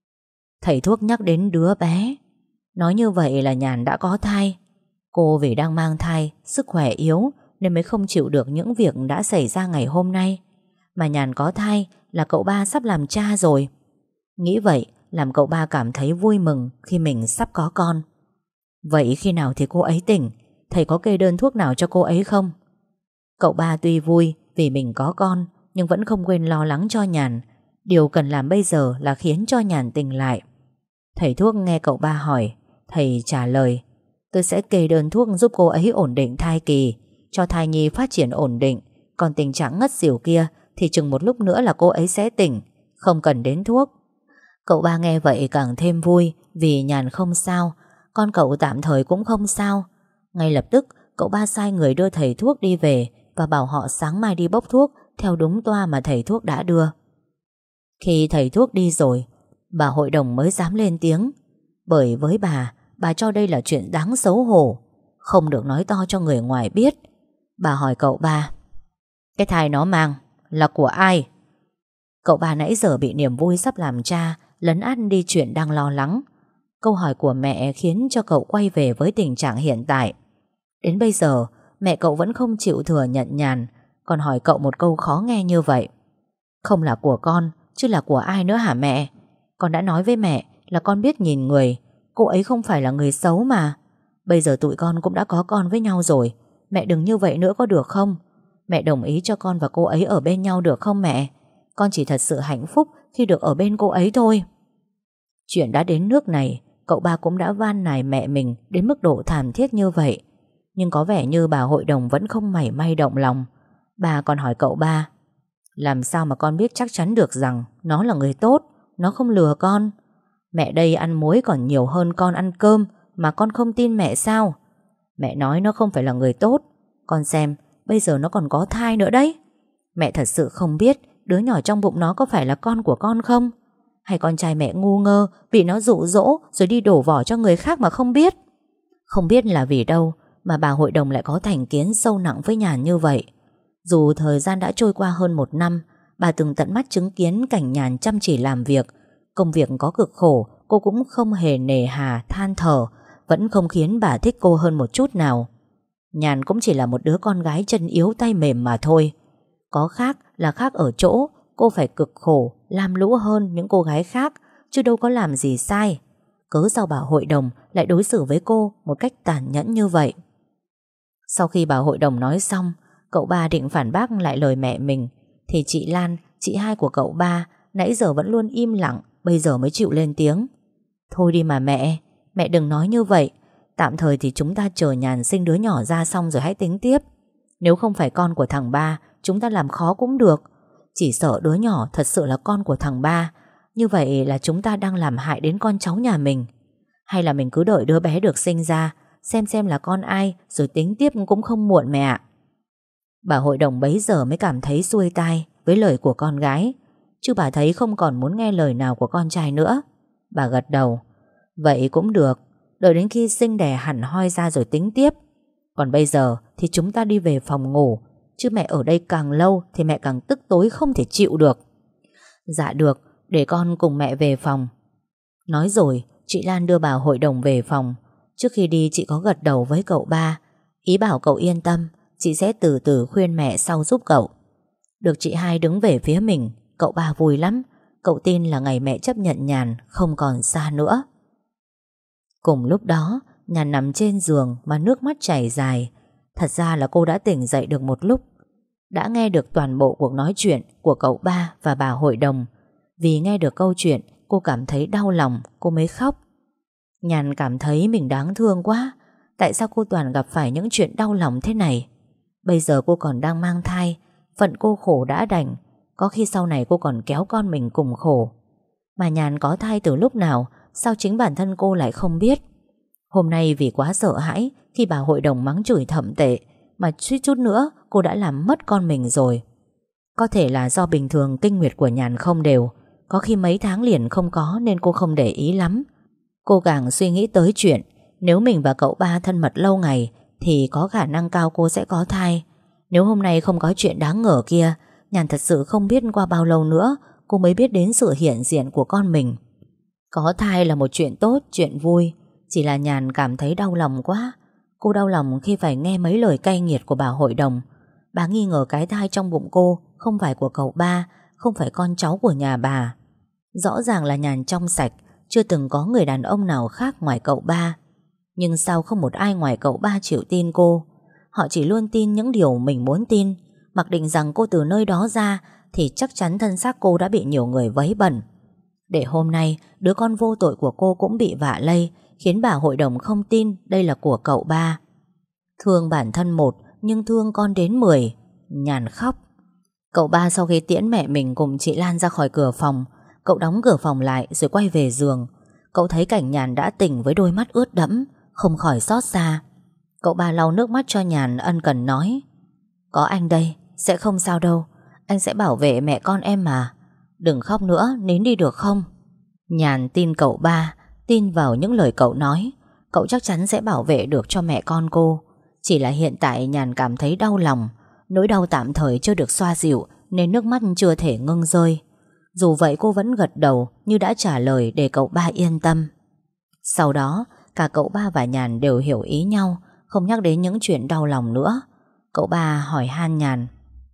Thầy thuốc nhắc đến đứa bé. Nói như vậy là Nhàn đã có thai. Cô vì đang mang thai, sức khỏe yếu nên mới không chịu được những việc đã xảy ra ngày hôm nay. Mà Nhàn có thai là cậu ba sắp làm cha rồi. Nghĩ vậy làm cậu ba cảm thấy vui mừng khi mình sắp có con. Vậy khi nào thì cô ấy tỉnh? Thầy có kê đơn thuốc nào cho cô ấy không? Cậu ba tuy vui vì mình có con, nhưng vẫn không quên lo lắng cho Nhàn. Điều cần làm bây giờ là khiến cho Nhàn tỉnh lại. Thầy thuốc nghe cậu ba hỏi, thầy trả lời: tôi sẽ kê đơn thuốc giúp cô ấy ổn định thai kỳ, cho thai nhi phát triển ổn định. Còn tình trạng ngất xỉu kia thì chừng một lúc nữa là cô ấy sẽ tỉnh, không cần đến thuốc. Cậu ba nghe vậy càng thêm vui, vì Nhàn không sao, con cậu tạm thời cũng không sao. Ngay lập tức cậu ba sai người đưa thầy thuốc đi về và bảo họ sáng mai đi bốc thuốc theo đúng toa mà thầy thuốc đã đưa. Khi thầy thuốc đi rồi, bà hội đồng mới dám lên tiếng. Bởi với bà, bà cho đây là chuyện đáng xấu hổ, không được nói to cho người ngoài biết. Bà hỏi cậu ba: cái thai nó mang là của ai? Cậu ba nãy giờ bị niềm vui sắp làm cha lấn át đi chuyện đang lo lắng. Câu hỏi của mẹ khiến cho cậu quay về với tình trạng hiện tại. Đến bây giờ mẹ cậu vẫn không chịu thừa nhận Nhàn, còn hỏi cậu một câu khó nghe như vậy: không là của con chứ là của ai nữa hả mẹ? Con đã nói với mẹ là con biết nhìn người, cô ấy không phải là người xấu mà. Bây giờ tụi con cũng đã có con với nhau rồi, mẹ đừng như vậy nữa có được không? Mẹ đồng ý cho con và cô ấy ở bên nhau được không mẹ? Con chỉ thật sự hạnh phúc khi được ở bên cô ấy thôi. Chuyện đã đến nước này, cậu ba cũng đã van nài mẹ mình đến mức độ thảm thiết như vậy. Nhưng có vẻ như bà hội đồng vẫn không mảy may động lòng. Bà còn hỏi cậu ba: làm sao mà con biết chắc chắn được rằng nó là người tốt, nó không lừa con? Mẹ đây ăn muối còn nhiều hơn con ăn cơm, mà con không tin mẹ sao? Mẹ nói nó không phải là người tốt. Con xem, bây giờ nó còn có thai nữa đấy. Mẹ thật sự không biết đứa nhỏ trong bụng nó có phải là con của con không? Hay con trai mẹ ngu ngơ, bị nó dụ dỗ rồi đi đổ vỏ cho người khác mà không biết? Không biết là vì đâu mà bà hội đồng lại có thành kiến sâu nặng với Nhàn như vậy. Dù thời gian đã trôi qua hơn một năm, bà từng tận mắt chứng kiến cảnh Nhàn chăm chỉ làm việc. Công việc có cực khổ, cô cũng không hề nề hà than thở, vẫn không khiến bà thích cô hơn một chút nào. Nhàn cũng chỉ là một đứa con gái chân yếu tay mềm mà thôi. Có khác là khác ở chỗ cô phải cực khổ, lam lũ hơn những cô gái khác, chứ đâu có làm gì sai. Cớ sao bà hội đồng lại đối xử với cô một cách tàn nhẫn như vậy? Sau khi bà hội đồng nói xong, cậu ba định phản bác lại lời mẹ mình, thì chị Lan, chị hai của cậu ba, nãy giờ vẫn luôn im lặng, bây giờ mới chịu lên tiếng. Thôi đi mà mẹ, mẹ đừng nói như vậy. Tạm thời thì chúng ta chờ Nhàn sinh đứa nhỏ ra xong rồi hãy tính tiếp. Nếu không phải con của thằng ba, chúng ta làm khó cũng được. Chỉ sợ đứa nhỏ thật sự là con của thằng ba, như vậy là chúng ta đang làm hại đến con cháu nhà mình. Hay là mình cứ đợi đứa bé được sinh ra, xem xem là con ai rồi tính tiếp cũng không muộn mẹ ạ. Bà hội đồng bấy giờ mới cảm thấy xuôi tai với lời của con gái, chứ bà thấy không còn muốn nghe lời nào của con trai nữa. Bà gật đầu: vậy cũng được, đợi đến khi sinh đẻ hẳn hoi ra rồi tính tiếp. Còn bây giờ thì chúng ta đi về phòng ngủ, chứ mẹ ở đây càng lâu thì mẹ càng tức tối không thể chịu được. Dạ được, để con cùng mẹ về phòng. Nói rồi chị Lan đưa bà hội đồng về phòng. Trước khi đi chị có gật đầu với cậu ba, ý bảo cậu yên tâm, chị sẽ từ từ khuyên mẹ sau giúp cậu. Được chị hai đứng về phía mình, cậu ba vui lắm. Cậu tin là ngày mẹ chấp nhận Nhàn không còn xa nữa. Cùng lúc đó, Nhàn nằm trên giường mà nước mắt chảy dài. Thật ra là cô đã tỉnh dậy được một lúc, đã nghe được toàn bộ cuộc nói chuyện của cậu ba và bà hội đồng. Vì nghe được câu chuyện, cô cảm thấy đau lòng, cô mới khóc. Nhàn cảm thấy mình đáng thương quá. Tại sao cô toàn gặp phải những chuyện đau lòng thế này? Bây giờ cô còn đang mang thai, phận cô khổ đã đành, có khi sau này cô còn kéo con mình cùng khổ. Mà Nhàn có thai từ lúc nào, sao chính bản thân cô lại không biết? Hôm nay vì quá sợ hãi khi bà hội đồng mắng chửi thậm tệ mà suýt chút nữa cô đã làm mất con mình rồi. Có thể là do bình thường kinh nguyệt của Nhàn không đều, có khi mấy tháng liền không có nên cô không để ý lắm. Cô càng suy nghĩ tới chuyện nếu mình và cậu ba thân mật lâu ngày thì có khả năng cao cô sẽ có thai. Nếu hôm nay không có chuyện đáng ngờ kia, Nhàn thật sự không biết qua bao lâu nữa cô mới biết đến sự hiện diện của con mình. Có thai là một chuyện tốt, chuyện vui, chỉ là Nhàn cảm thấy đau lòng quá. Cô đau lòng khi phải nghe mấy lời cay nghiệt của bà hội đồng. Bà nghi ngờ cái thai trong bụng cô không phải của cậu ba, không phải con cháu của nhà bà. Rõ ràng là Nhàn trong sạch, chưa từng có người đàn ông nào khác ngoài cậu ba. Nhưng sao không một ai ngoài cậu ba chịu tin cô? Họ chỉ luôn tin những điều mình muốn tin, mặc định rằng cô từ nơi đó ra thì chắc chắn thân xác cô đã bị nhiều người vấy bẩn. Để hôm nay đứa con vô tội của cô cũng bị vạ lây, khiến bà hội đồng không tin đây là của cậu ba. Thương bản thân một nhưng thương con đến mười. Nhàn khóc. Cậu ba sau khi tiễn mẹ mình cùng chị Lan ra khỏi cửa phòng, cậu đóng cửa phòng lại rồi quay về giường. Cậu thấy cảnh Nhàn đã tỉnh với đôi mắt ướt đẫm, không khỏi xót xa. Cậu ba lau nước mắt cho Nhàn, ân cần nói: "Có anh đây, sẽ không sao đâu. Anh sẽ bảo vệ mẹ con em mà. Đừng khóc nữa, nín đi được không?" Nhàn tin cậu ba, tin vào những lời cậu nói. Cậu chắc chắn sẽ bảo vệ được cho mẹ con cô. Chỉ là hiện tại Nhàn cảm thấy đau lòng. Nỗi đau tạm thời chưa được xoa dịu nên nước mắt chưa thể ngưng rơi. Dù vậy cô vẫn gật đầu như đã trả lời để cậu ba yên tâm. Sau đó cả cậu ba và Nhàn đều hiểu ý nhau, không nhắc đến những chuyện đau lòng nữa. Cậu ba hỏi han Nhàn: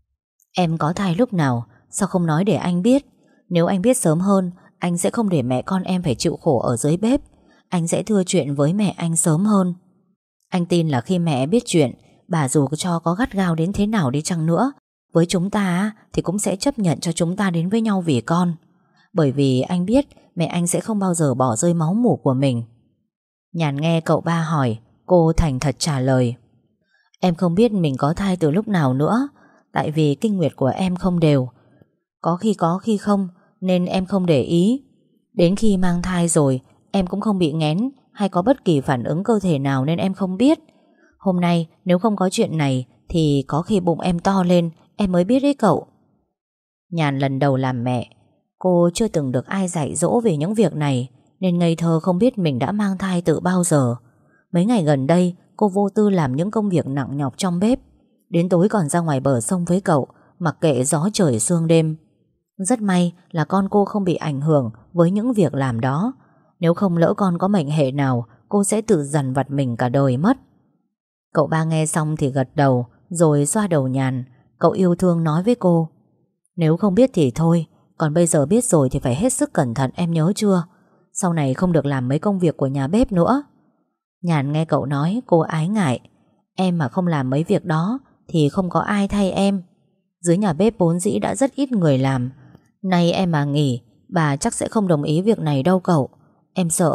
"Em có thai lúc nào? Sao không nói để anh biết? Nếu anh biết sớm hơn, anh sẽ không để mẹ con em phải chịu khổ ở dưới bếp. Anh sẽ thưa chuyện với mẹ anh sớm hơn. Anh tin là khi mẹ biết chuyện, bà dù cho có gắt gao đến thế nào đi chăng nữa, với chúng ta thì cũng sẽ chấp nhận cho chúng ta đến với nhau vì con. Bởi vì anh biết mẹ anh sẽ không bao giờ bỏ rơi máu mủ của mình." Nhàn nghe cậu ba hỏi, cô thành thật trả lời: "Em không biết mình có thai từ lúc nào nữa. Tại vì kinh nguyệt của em không đều, có khi có khi không, nên em không để ý. Đến khi mang thai rồi, em cũng không bị nghén hay có bất kỳ phản ứng cơ thể nào nên em không biết. Hôm nay nếu không có chuyện này thì có khi bụng em to lên, em mới biết đấy cậu." Nhàn lần đầu làm mẹ, cô chưa từng được ai dạy dỗ về những việc này nên ngây thơ không biết mình đã mang thai từ bao giờ. Mấy ngày gần đây cô vô tư làm những công việc nặng nhọc trong bếp, đến tối còn ra ngoài bờ sông với cậu, mặc kệ gió trời sương đêm. Rất may là con cô không bị ảnh hưởng với những việc làm đó. Nếu không lỡ con có mệnh hệ nào, cô sẽ tự dằn vặt mình cả đời mất. Cậu ba nghe xong thì gật đầu, rồi xoa đầu Nhàn. Cậu yêu thương nói với cô: "Nếu không biết thì thôi, còn bây giờ biết rồi thì phải hết sức cẩn thận, em nhớ chưa? Sau này không được làm mấy công việc của nhà bếp nữa." Nhàn nghe cậu nói, cô ái ngại: "Em mà không làm mấy việc đó thì không có ai thay em. Dưới nhà bếp vốn dĩ đã rất ít người làm. Nay em mà nghỉ, bà chắc sẽ không đồng ý việc này đâu cậu. Em sợ..."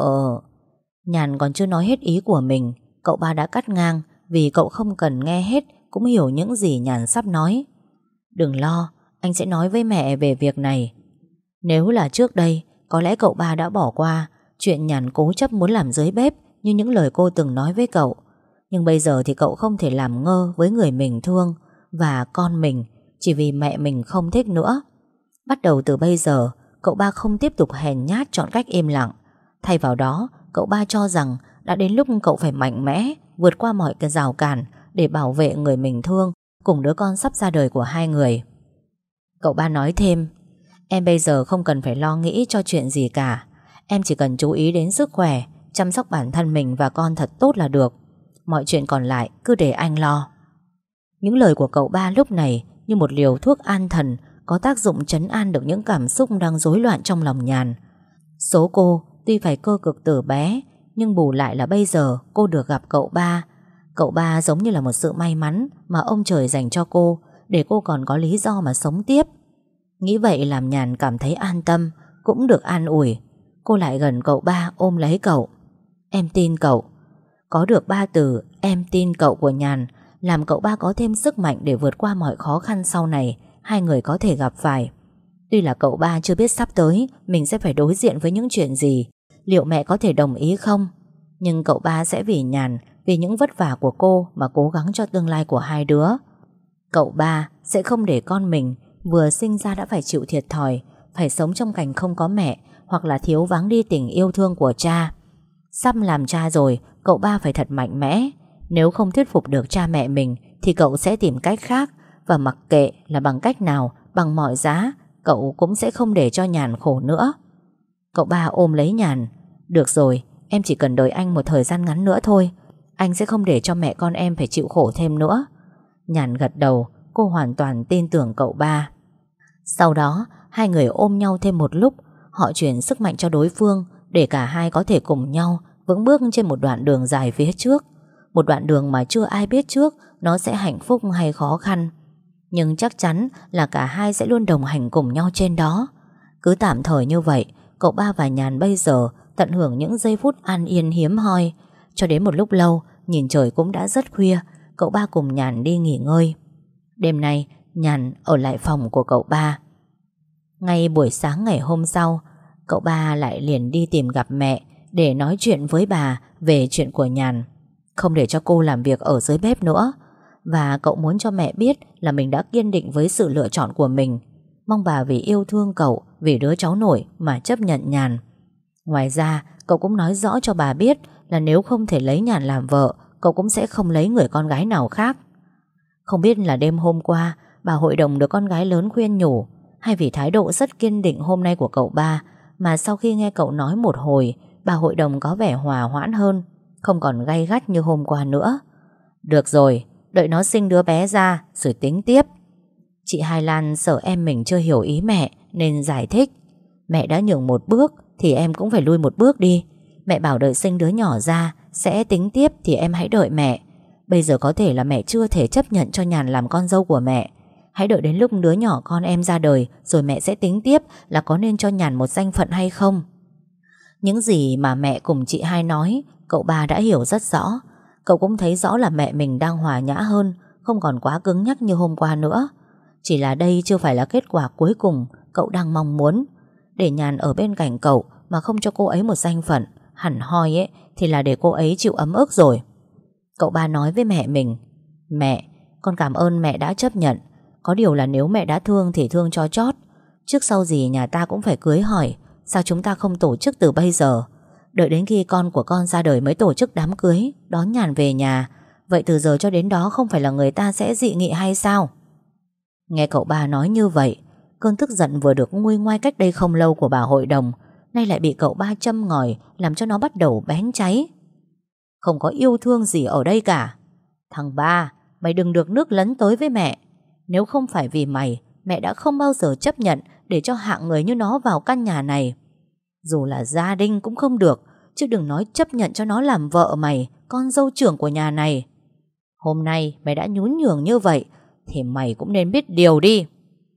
Nhàn còn chưa nói hết ý của mình, cậu ba đã cắt ngang, vì cậu không cần nghe hết cũng hiểu những gì Nhàn sắp nói. "Đừng lo, anh sẽ nói với mẹ về việc này." Nếu là trước đây, có lẽ cậu ba đã bỏ qua chuyện Nhàn cố chấp muốn làm dưới bếp như những lời cô từng nói với cậu. Nhưng bây giờ thì cậu không thể làm ngơ với người mình thương và con mình chỉ vì mẹ mình không thích nữa. Bắt đầu từ bây giờ, cậu ba không tiếp tục hèn nhát chọn cách im lặng. Thay vào đó, cậu ba cho rằng đã đến lúc cậu phải mạnh mẽ, vượt qua mọi cái rào cản để bảo vệ người mình thương cùng đứa con sắp ra đời của hai người. Cậu ba nói thêm: "Em bây giờ không cần phải lo nghĩ cho chuyện gì cả. Em chỉ cần chú ý đến sức khỏe, chăm sóc bản thân mình và con thật tốt là được. Mọi chuyện còn lại cứ để anh lo. Những lời của cậu ba lúc này như một liều thuốc an thần, có tác dụng trấn an được những cảm xúc đang rối loạn trong lòng Nhàn. Số cô tuy phải cơ cực từ bé, nhưng bù lại là bây giờ cô được gặp cậu ba. Cậu ba giống như là một sự may mắn mà ông trời dành cho cô, để cô còn có lý do mà sống tiếp. Nghĩ vậy làm Nhàn cảm thấy an tâm, cũng được an ủi. Cô lại gần cậu ba ôm lấy cậu. Em tin cậu. Có được ba từ em tin cậu của Nhàn làm cậu ba có thêm sức mạnh để vượt qua mọi khó khăn sau này hai người có thể gặp phải. Tuy là cậu ba chưa biết sắp tới mình sẽ phải đối diện với những chuyện gì, liệu mẹ có thể đồng ý không, nhưng cậu ba sẽ vì Nhàn, vì những vất vả của cô mà cố gắng cho tương lai của hai đứa. Cậu ba sẽ không để con mình vừa sinh ra đã phải chịu thiệt thòi, phải sống trong cảnh không có mẹ, hoặc là thiếu vắng đi tình yêu thương của cha. Sắp làm cha rồi, cậu ba phải thật mạnh mẽ. Nếu không thuyết phục được cha mẹ mình thì cậu sẽ tìm cách khác, và mặc kệ là bằng cách nào, bằng mọi giá, cậu cũng sẽ không để cho Nhàn khổ nữa. Cậu ba ôm lấy Nhàn. Được rồi, em chỉ cần đợi anh một thời gian ngắn nữa thôi. Anh sẽ không để cho mẹ con em phải chịu khổ thêm nữa. Nhàn gật đầu, cô hoàn toàn tin tưởng cậu ba. Sau đó, hai người ôm nhau thêm một lúc. Họ truyền sức mạnh cho đối phương, để cả hai có thể cùng nhau vững bước trên một đoạn đường dài phía trước. Một đoạn đường mà chưa ai biết trước nó sẽ hạnh phúc hay khó khăn, nhưng chắc chắn là cả hai sẽ luôn đồng hành cùng nhau trên đó. Cứ tạm thời như vậy, cậu ba và Nhàn bây giờ tận hưởng những giây phút an yên hiếm hoi. Cho đến một lúc lâu, nhìn trời cũng đã rất khuya, cậu ba cùng Nhàn đi nghỉ ngơi. Đêm nay Nhàn ở lại phòng của cậu ba. Ngay buổi sáng ngày hôm sau, cậu ba lại liền đi tìm gặp mẹ để nói chuyện với bà về chuyện của Nhàn, không để cho cô làm việc ở dưới bếp nữa. Và cậu muốn cho mẹ biết là mình đã kiên định với sự lựa chọn của mình. Mong bà vì yêu thương cậu, vì đứa cháu nội mà chấp nhận Nhàn. Ngoài ra, cậu cũng nói rõ cho bà biết là nếu không thể lấy Nhàn làm vợ, cậu cũng sẽ không lấy người con gái nào khác. Không biết là đêm hôm qua bà hội đồng được con gái lớn khuyên nhủ, hay vì thái độ rất kiên định hôm nay của cậu ba, mà sau khi nghe cậu nói một hồi, bà hội đồng có vẻ hòa hoãn hơn, không còn gay gắt như hôm qua nữa. Được rồi, đợi nó sinh đứa bé ra rồi tính tiếp. Chị Hai Lan sợ em mình chưa hiểu ý mẹ nên giải thích. Mẹ đã nhường một bước thì em cũng phải lui một bước đi. Mẹ bảo đợi sinh đứa nhỏ ra sẽ tính tiếp thì em hãy đợi mẹ. Bây giờ có thể là mẹ chưa thể chấp nhận cho Nhàn làm con dâu của mẹ. Hãy đợi đến lúc đứa nhỏ con em ra đời rồi mẹ sẽ tính tiếp là có nên cho Nhàn một danh phận hay không. Những gì mà mẹ cùng chị Hai nói, cậu ba đã hiểu rất rõ. Cậu cũng thấy rõ là mẹ mình đang hòa nhã hơn, không còn quá cứng nhắc như hôm qua nữa. Chỉ là đây chưa phải là kết quả cuối cùng cậu đang mong muốn. Để Nhàn ở bên cạnh cậu mà không cho cô ấy một danh phận hẳn hoi ấy, thì là để cô ấy chịu ấm ức rồi. Cậu ba nói với mẹ mình: Mẹ, con cảm ơn mẹ đã chấp nhận. Có điều là nếu mẹ đã thương thì thương cho chót. Trước sau gì nhà ta cũng phải cưới hỏi. Sao chúng ta không tổ chức từ bây giờ? Đợi đến khi con của con ra đời mới tổ chức đám cưới, đón Nhàn về nhà. Vậy từ giờ cho đến đó không phải là người ta sẽ dị nghị hay sao? Nghe cậu ba nói như vậy, cơn tức giận vừa được nguôi ngoai cách đây không lâu của bà hội đồng nay lại bị cậu ba châm ngòi, làm cho nó bắt đầu bén cháy. Không có yêu thương gì ở đây cả. Thằng ba, mày đừng được nước lấn tới với mẹ. Nếu không phải vì mày, mẹ đã không bao giờ chấp nhận để cho hạng người như nó vào căn nhà này. Dù là gia đình cũng không được, chứ đừng nói chấp nhận cho nó làm vợ mày, con dâu trưởng của nhà này. Hôm nay mày đã nhún nhường như vậy thì mày cũng nên biết điều đi.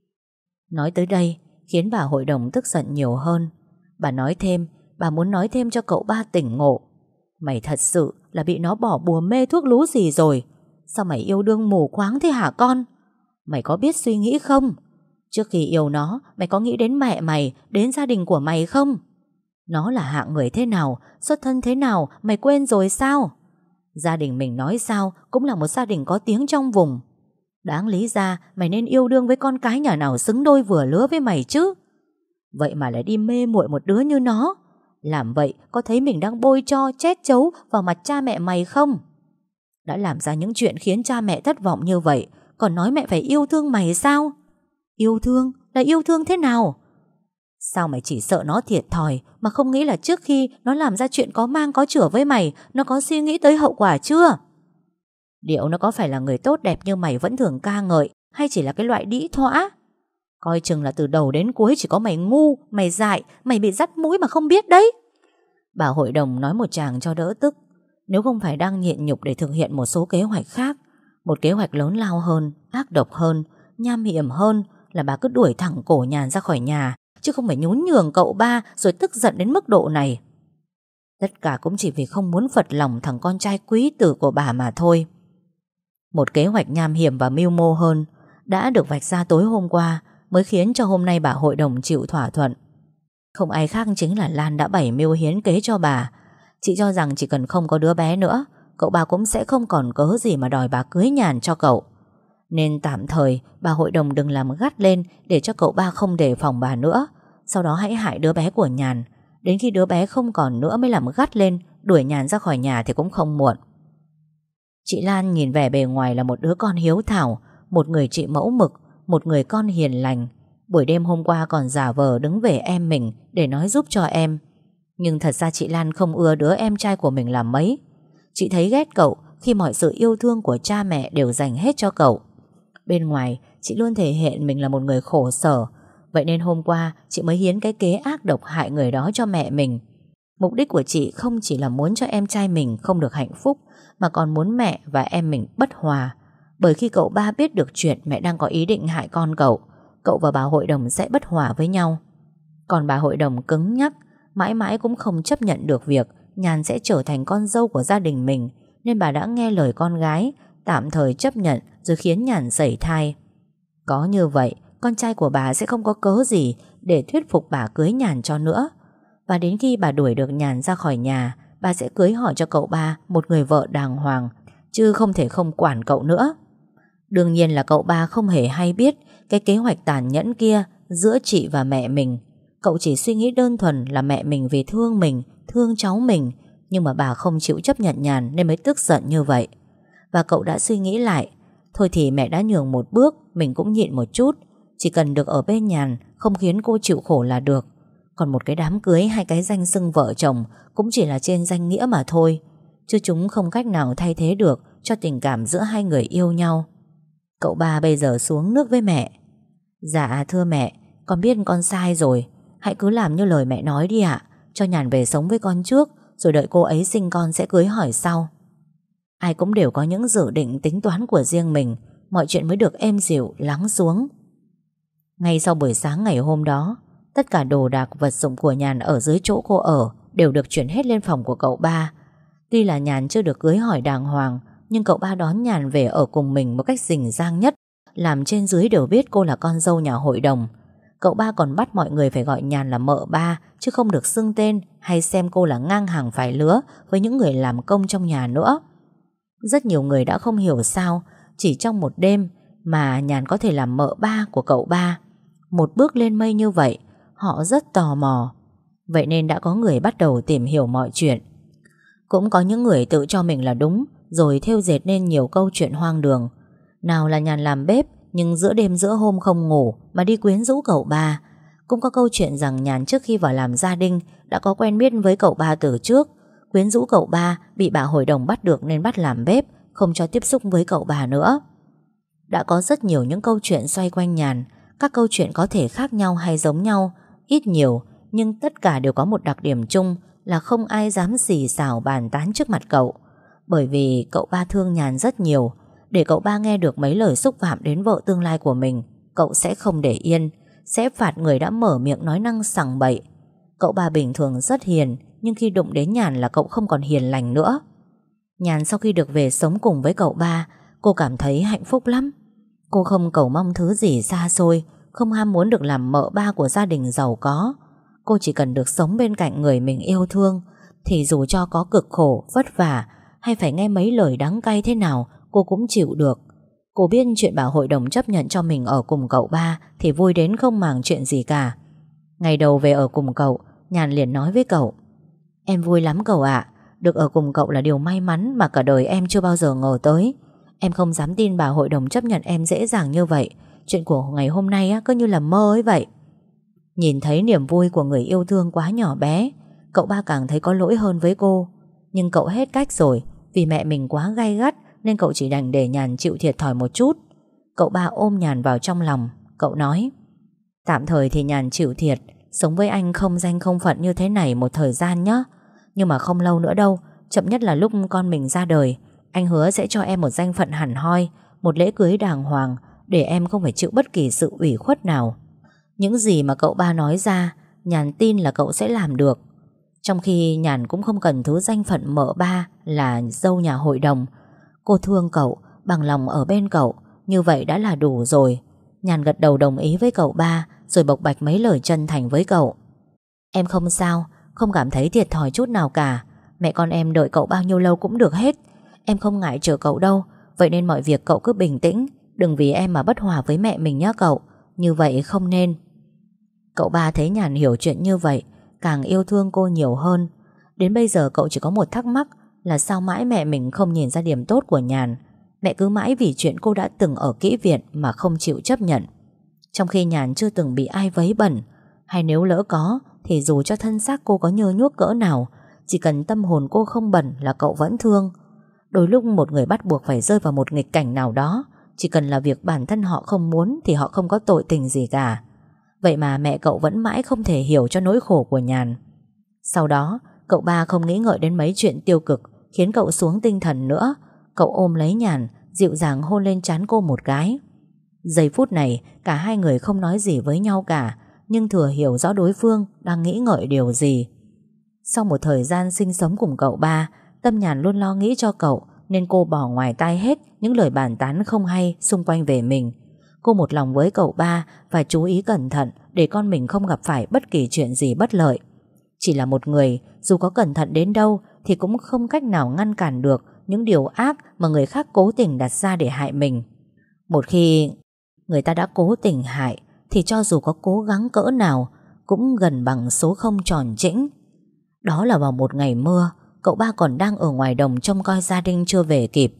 Nói tới đây khiến bà hội đồng tức giận nhiều hơn. Bà nói thêm, bà muốn nói thêm cho cậu ba tỉnh ngộ. Mày thật sự là bị nó bỏ bùa mê thuốc lú gì rồi? Sao mày yêu đương mù quáng thế hả con? Mày có biết suy nghĩ không? Trước khi yêu nó, mày có nghĩ đến mẹ mày, đến gia đình của mày không? Nó là hạng người thế nào, xuất thân thế nào, mày quên rồi sao? Gia đình mình nói sao cũng là một gia đình có tiếng trong vùng. Đáng lý ra mày nên yêu đương với con cái nhà nào xứng đôi vừa lứa với mày chứ. Vậy mà lại đi mê muội một đứa như nó. Làm vậy có thấy mình đang bôi tro chét chấu vào mặt cha mẹ mày không? Đã làm ra những chuyện khiến cha mẹ thất vọng như vậy, còn nói mẹ phải yêu thương mày sao? Yêu thương là yêu thương thế nào? Sao mày chỉ sợ nó thiệt thòi mà không nghĩ là trước khi nó làm ra chuyện có mang có chửa với mày, nó có suy nghĩ tới hậu quả chưa? Liệu nó có phải là người tốt đẹp như mày vẫn thường ca ngợi, hay chỉ là cái loại đĩ thõa? Coi chừng là từ đầu đến cuối chỉ có mày ngu, mày dại, mày bị dắt mũi mà không biết đấy. Bà hội đồng nói một tràng cho đỡ tức. Nếu không phải đang nhịn nhục để thực hiện một số kế hoạch khác, một kế hoạch lớn lao hơn, ác độc hơn, nham hiểm hơn, là bà cứ đuổi thẳng cổ Nhàn ra khỏi nhà, chứ không phải nhún nhường cậu ba rồi tức giận đến mức độ này. Tất cả cũng chỉ vì không muốn phật lòng thằng con trai quý tử của bà mà thôi. Một kế hoạch nham hiểm và mưu mô hơn đã được vạch ra tối hôm qua, mới khiến cho hôm nay bà hội đồng chịu thỏa thuận. Không ai khác chính là Lan đã bày mưu hiến kế cho bà. Chị cho rằng chỉ cần không có đứa bé nữa, cậu ba cũng sẽ không còn cớ gì mà đòi bà cưới Nhàn cho cậu. Nên tạm thời bà hội đồng đừng làm gắt lên để cho cậu ba không đề phòng bà nữa. Sau đó hãy hại đứa bé của Nhàn. Đến khi đứa bé không còn nữa mới làm gắt lên, đuổi Nhàn ra khỏi nhà thì cũng không muộn. Chị Lan nhìn vẻ bề ngoài là một đứa con hiếu thảo, một người chị mẫu mực, một người con hiền lành. Buổi đêm hôm qua còn giả vờ đứng về em mình để nói giúp cho em. Nhưng thật ra chị Lan không ưa đứa em trai của mình là mấy. Chị thấy ghét cậu khi mọi sự yêu thương của cha mẹ đều dành hết cho cậu. Bên ngoài chị luôn thể hiện mình là một người khổ sở. Vậy nên hôm qua chị mới hiến cái kế ác độc hại người đó cho mẹ mình. Mục đích của chị không chỉ là muốn cho em trai mình không được hạnh phúc, mà còn muốn mẹ và em mình bất hòa. Bởi khi cậu ba biết được chuyện mẹ đang có ý định hại con cậu, cậu và bà hội đồng sẽ bất hòa với nhau. Còn bà hội đồng cứng nhắc, mãi mãi cũng không chấp nhận được việc Nhàn sẽ trở thành con dâu của gia đình mình, nên bà đã nghe lời con gái, tạm thời chấp nhận rồi khiến Nhàn sẩy thai. Có như vậy, con trai của bà sẽ không có cớ gì để thuyết phục bà cưới Nhàn cho nữa. Và đến khi bà đuổi được Nhàn ra khỏi nhà, bà sẽ cưới hỏi cho cậu ba một người vợ đàng hoàng, chứ không thể không quản cậu nữa. Đương nhiên là cậu ba không hề hay biết cái kế hoạch tàn nhẫn kia giữa chị và mẹ mình. Cậu chỉ suy nghĩ đơn thuần là mẹ mình vì thương mình, thương cháu mình, nhưng mà bà không chịu chấp nhận Nhàn nên mới tức giận như vậy. Và cậu đã suy nghĩ lại, thôi thì mẹ đã nhường một bước, mình cũng nhịn một chút. Chỉ cần được ở bên Nhàn, không khiến cô chịu khổ là được. Còn một cái đám cưới hay cái danh xưng vợ chồng cũng chỉ là trên danh nghĩa mà thôi, chứ chúng không cách nào thay thế được cho tình cảm giữa hai người yêu nhau. Cậu ba bây giờ xuống nước với mẹ. Dạ thưa mẹ, con biết con sai rồi. Hãy cứ làm như lời mẹ nói đi ạ. Cho Nhàn về sống với con trước, rồi đợi cô ấy sinh con sẽ cưới hỏi sau. Ai cũng đều có những dự định tính toán của riêng mình, mọi chuyện mới được êm dịu lắng xuống. Ngay sau buổi sáng ngày hôm đó, tất cả đồ đạc vật dụng của Nhàn ở dưới chỗ cô ở đều được chuyển hết lên phòng của cậu ba. Tuy là Nhàn chưa được cưới hỏi đàng hoàng, nhưng cậu ba đón Nhàn về ở cùng mình một cách rình rang nhất, làm trên dưới đều biết cô là con dâu nhà hội đồng. Cậu ba còn bắt mọi người phải gọi Nhàn là mợ ba, chứ không được xưng tên hay xem cô là ngang hàng phải lứa với những người làm công trong nhà nữa. Rất nhiều người đã không hiểu sao chỉ trong một đêm mà Nhàn có thể làm mợ ba của cậu ba. Một bước lên mây như vậy, họ rất tò mò. Vậy nên đã có người bắt đầu tìm hiểu mọi chuyện. Cũng có những người tự cho mình là đúng, rồi thêu dệt nên nhiều câu chuyện hoang đường. Nào là Nhàn làm bếp, nhưng giữa đêm giữa hôm không ngủ mà đi quyến rũ cậu ba. Cũng có câu chuyện rằng Nhàn trước khi vào làm gia đình đã có quen biết với cậu ba từ trước, quyến rũ cậu ba, bị bà hội đồng bắt được nên bắt làm bếp, không cho tiếp xúc với cậu ba nữa. Đã có rất nhiều những câu chuyện xoay quanh Nhàn. Các câu chuyện có thể khác nhau hay giống nhau, ít nhiều, nhưng tất cả đều có một đặc điểm chung là không ai dám xì xào bàn tán trước mặt cậu. Bởi vì cậu ba thương Nhàn rất nhiều. Để cậu ba nghe được mấy lời xúc phạm đến vợ tương lai của mình, cậu sẽ không để yên, sẽ phạt người đã mở miệng nói năng sằng bậy. Cậu ba bình thường rất hiền, nhưng khi đụng đến Nhàn là cậu không còn hiền lành nữa. Nhàn sau khi được về sống cùng với cậu ba, cô cảm thấy hạnh phúc lắm. Cô không cầu mong thứ gì xa xôi, không ham muốn được làm mợ ba của gia đình giàu có. Cô chỉ cần được sống bên cạnh người mình yêu thương, thì dù cho có cực khổ, vất vả hay phải nghe mấy lời đắng cay thế nào, cô cũng chịu được. Cô biết chuyện bà hội đồng chấp nhận cho mình ở cùng cậu ba thì vui đến không màng chuyện gì cả. Ngày đầu về ở cùng cậu, Nhàn liền nói với cậu: Em vui lắm cậu ạ. Được ở cùng cậu là điều may mắn mà cả đời em chưa bao giờ ngờ tới. Em không dám tin bà hội đồng chấp nhận em dễ dàng như vậy. Chuyện của ngày hôm nay á, cứ như là mơ ấy vậy. Nhìn thấy niềm vui của người yêu thương quá nhỏ bé, cậu ba càng thấy có lỗi hơn với cô. Nhưng cậu hết cách rồi, vì mẹ mình quá gay gắt nên cậu chỉ đành để Nhàn chịu thiệt thòi một chút. Cậu ba ôm Nhàn vào trong lòng. Cậu nói: tạm thời thì Nhàn chịu thiệt, sống với anh không danh không phận như thế này một thời gian nhé. Nhưng mà không lâu nữa đâu, chậm nhất là lúc con mình ra đời, anh hứa sẽ cho em một danh phận hẳn hoi, một lễ cưới đàng hoàng, để em không phải chịu bất kỳ sự ủy khuất nào. Những gì mà cậu ba nói ra, Nhàn tin là cậu sẽ làm được. Trong khi Nhàn cũng không cần thứ danh phận mợ ba là dâu nhà hội đồng. Cô thương cậu, bằng lòng ở bên cậu, như vậy đã là đủ rồi. Nhàn gật đầu đồng ý với cậu ba, rồi bộc bạch mấy lời chân thành với cậu. Em không sao, không cảm thấy thiệt thòi chút nào cả. Mẹ con em đợi cậu bao nhiêu lâu cũng được hết. Em không ngại chờ cậu đâu. Vậy nên mọi việc cậu cứ bình tĩnh, đừng vì em mà bất hòa với mẹ mình nhé cậu. Như vậy không nên. Cậu ba thấy Nhàn hiểu chuyện như vậy, càng yêu thương cô nhiều hơn. Đến bây giờ cậu chỉ có một thắc mắc là sao mãi mẹ mình không nhìn ra điểm tốt của Nhàn. Mẹ cứ mãi vì chuyện cô đã từng ở kỹ viện mà không chịu chấp nhận, trong khi Nhàn chưa từng bị ai vấy bẩn. Hay nếu lỡ có thì dù cho thân xác cô có nhơ nhuốc cỡ nào, chỉ cần tâm hồn cô không bẩn là cậu vẫn thương. Đôi lúc một người bắt buộc phải rơi vào một nghịch cảnh nào đó, chỉ cần là việc bản thân họ không muốn thì họ không có tội tình gì cả. Vậy mà mẹ cậu vẫn mãi không thể hiểu cho nỗi khổ của Nhàn. Sau đó cậu ba không nghĩ ngợi đến mấy chuyện tiêu cực khiến cậu xuống tinh thần nữa. Cậu ôm lấy Nhàn, dịu dàng hôn lên trán cô một cái. Giây phút này cả hai người không nói gì với nhau cả, nhưng thừa hiểu rõ đối phương đang nghĩ ngợi điều gì. Sau một thời gian sinh sống cùng cậu ba, tâm Nhàn luôn lo nghĩ cho cậu, nên cô bỏ ngoài tai hết những lời bàn tán không hay xung quanh về mình. Cô một lòng với cậu ba, phải chú ý cẩn thận để con mình không gặp phải bất kỳ chuyện gì bất lợi. Chỉ là một người, dù có cẩn thận đến đâu thì cũng không cách nào ngăn cản được những điều ác mà người khác cố tình đặt ra để hại mình. Một khi người ta đã cố tình hại thì cho dù có cố gắng cỡ nào cũng gần bằng số không tròn chỉnh. Đó là vào một ngày mưa, cậu ba còn đang ở ngoài đồng trông coi gia đình chưa về kịp.